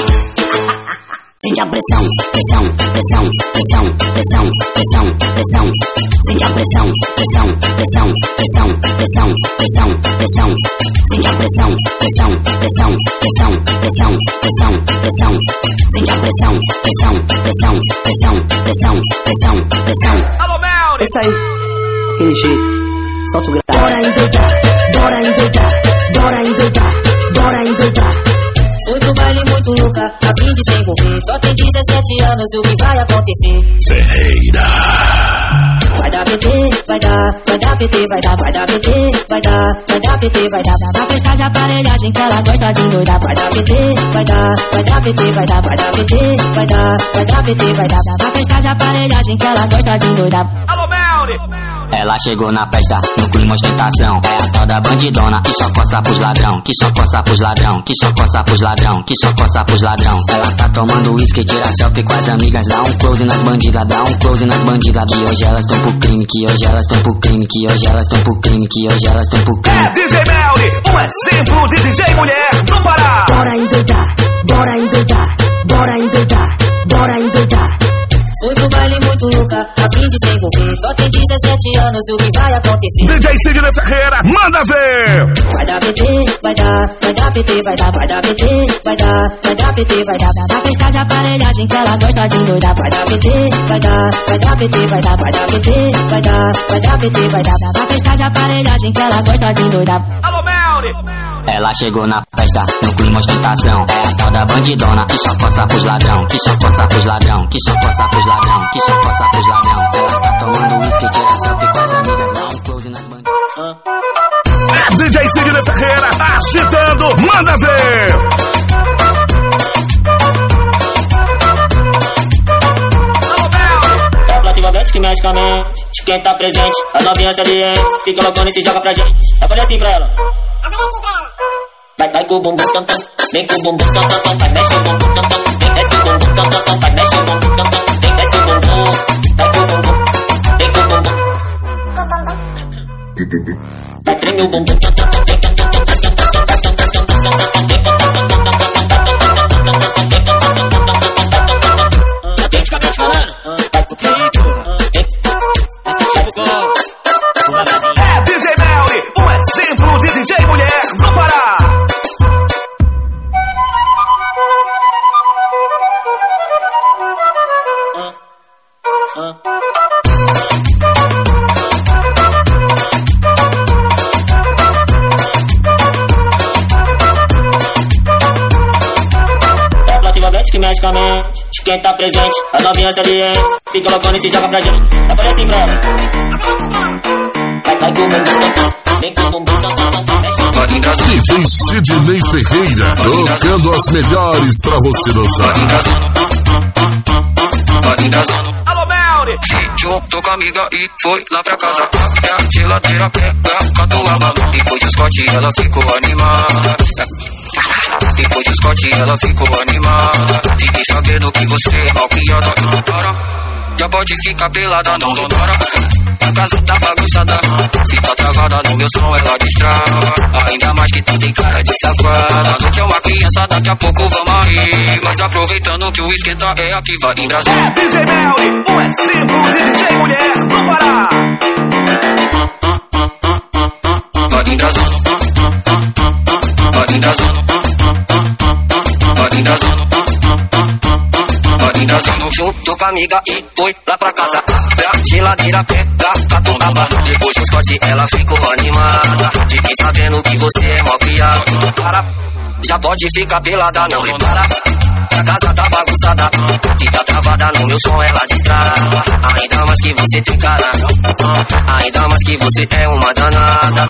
Sente a pressão, pressão, pressão, pressão, pressão, pressão, pressão. Sente a pressão, pressão, pressão, pressão, pressão, pressão, pressão. Sente a pressão, pressão, pressão, pressão, pressão, pressão, pressão. Sente a pressão, pressão, pressão, pressão, pressão, pressão, pressão. Alô, Melry! É isso aí, aquele jeito, solta o grave. Bora endoidar, bora endoidar, bora endoidar, bora endoidar. Muito baile, muito louca, a fim de se envolver. Só tem 17 anos, o que vai acontecer? Ferreira. Vai dar PT, vai dar PT, vai dar PT, vai dar PT, vai dar. Na festa de aparelhagem que ela gosta de endoidar. Vai dar PT, vai dar PT, vai dar PT, vai dar PT, vai dar. Na festa de aparelhagem que ela gosta de endoidar. Alô, Mel! Ela chegou na festa, no clima ostentação. É a tal da bandidona, que só coça pros ladrão. Que só coça pros ladrão, que só coça pros ladrão. Que só coça pros ladrão. Ela tá tomando uísque, tira selfie com as amigas. Dá um close nas bandidas, dá um close nas bandidas. Que hoje elas tão pro crime, que hoje elas tão pro crime. Que hoje elas tão pro crime, que hoje elas tão pro crime. É DJ Melly, um exemplo de DJ mulher do Pará. Bora endoidar, bora endoidar, bora endoidar, bora endoidar. Fui pro baile muito louca, a fim de se envolver. Só tem 17 anos, o que vai acontecer? DJ Sidney Ferreira, manda ver! Vai dar PT, vai dar PT, vai dar PT, vai dar PT, vai dar. Na festa de aparelhagem que ela gosta de endoidar. Vai dar PT, vai dar PT, vai dar PT, vai dar PT, vai dar. Na festa de aparelhagem que ela gosta de endoidar. Alô, Melly! Ela chegou na festa, no clima ostentação. É a tal da bandidona, que só coça pros ladrão. Que só coça pros ladrão, que só coça pros ladrão. Que só coça pros ladrão. Ela tá tomando uísque, tira selfie com as amigas. Dá um close nas bandidas. É DJ Sidney Ferreira, agitando, manda ver! Ativamente que mexe com a mente. Quem tá presente, as novinhas salientes. Fica loucona e se joga pra gente. Eu falei assim pra ela. Vai com o bumbum tam tam. Vem com o bumbum tam tam tam. Vai mexe o bumbum tam tam. Vem desce o bumbum tam tam tam. Vai mexe o bumbum tam tam. Vem desce o bumbum. Vai com o bumbum. Vem com o bumbum. Vai treme o bumbum tam tam tam. Atleticamente falando. Vai pro pico. É DJ Melly, um exemplo de DJ mulher do Pará. É ativamente que mexe com a mente. Quem tá presente, as novinhas salientes. Fica loucona e se joga pra gente. Eu falei assim pra ela. Vai com o bumbum tam tam. Vem com o bumbum tam tam. DJ Sidney Ferreira, tocando as melhores pra você dançar. Alô, Melly! Tô com a amiga e foi lá pra casa. A geladeira pega, catuaba. Depois do Scott ela ficou animada. Depois do Scott ela ficou animada. Fiquei sabendo que você é mal criada. Para, já pode ficar pelada, não dona. A casa tá bagunçada. Se tá travada no meu som ela destrava. Ainda mais que tu tem cara de safada. A noite é uma criança, daqui a pouco vamos aí. Mas aproveitando que o esquenta é aqui, vai em Brasil. É DJ Melly, um exemplo de DJ mulher do Pará. Vai em Brasil. Vai em Brasil. Vai em Brasil. Junto com a amiga e foi lá pra casa. Pra geladeira pega, catuaba. Depois do Scott ela ficou animada. Fiquei sabendo que você é mal criado. Para, já pode ficar pelada, não repara. A casa tá bagunçada. Se tá travada no meu som ela destrava. Ainda mais que você tem cara. Ainda mais que você é uma danada.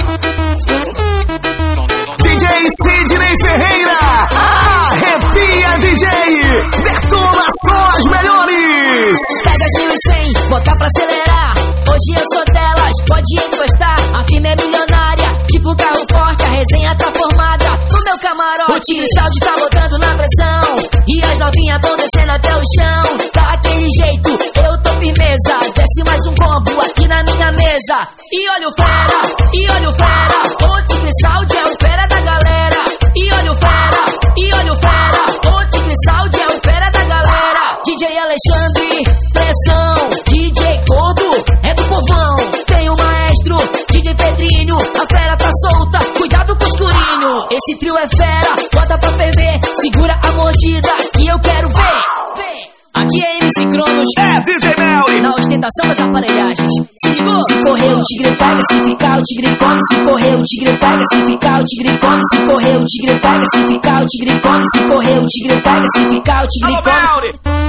DJ Sidney Ferreira, arrepia DJ, detona só as melhores. Pega as 1100, botar pra acelerar. Hoje eu sou delas, pode encostar. A firma é milionária, tipo carro forte. A resenha tá formada no meu camarote. O saldo tá botando na pressão e as novinhas tão descendo até o chão. Daquele jeito, eu tô firmeza. Desce mais um combo aqui na minha mesa. E olha o fera, e olha o fera. O Tigre Saúde é o fera da galera. E olha o fera, e olha o fera. O Tigre Saúde é o fera da galera. DJ Alexandre, pressão. DJ Gordo, é do povão. Tem o maestro, DJ Pedrinho. A fera tá solta, cuidado com o escurinho. Esse trio é fera, bota pra ferver. Segura a mordida que eu quero ver. Aqui é MC Cronos, é DJ Melly, na ostentação das aparelhagens. Se ligou? Se correr o tigre pega, se ficar o tigre come. Se correr o tigre pega, se ficar o tigre come. Se correr o tigre pega, se ficar o tigre come. Se correr o tigre pega, se ficar o tigre come.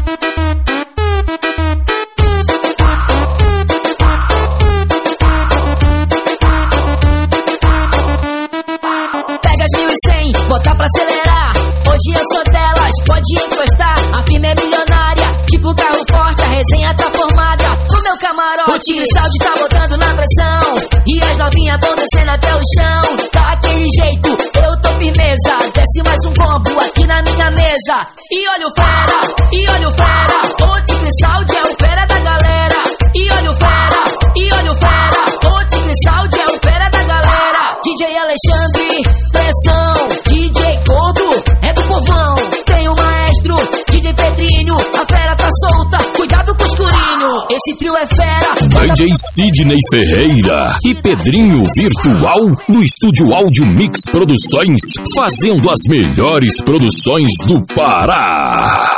Pega as 1100, botar pra acelerar. Hoje eu sou delas, pode encostar. A firma é milionária, tipo carro forte. A resenha tá formada no meu camarote. O time Saúde tá botando na pressão e as novinhas tão descendo até o chão. Daquele jeito, eu tô firmeza. Desce mais um combo aqui na minha mesa. E olha o fera, e olha o fera. O time Saúde é o fera da galera. E olha o fera, e olha o fera. O time Saúde é o fera da galera. DJ Alexandre, pressão. DJ Gordo, é do povão. Tem o maestro, DJ Pedrinho. A fera tá solta, cuidado com o escurinho. Esse trio é fera. DJ Sidney Ferreira e Pedrinho Virtual no Estúdio Áudio Mix Produções, fazendo as melhores produções do Pará.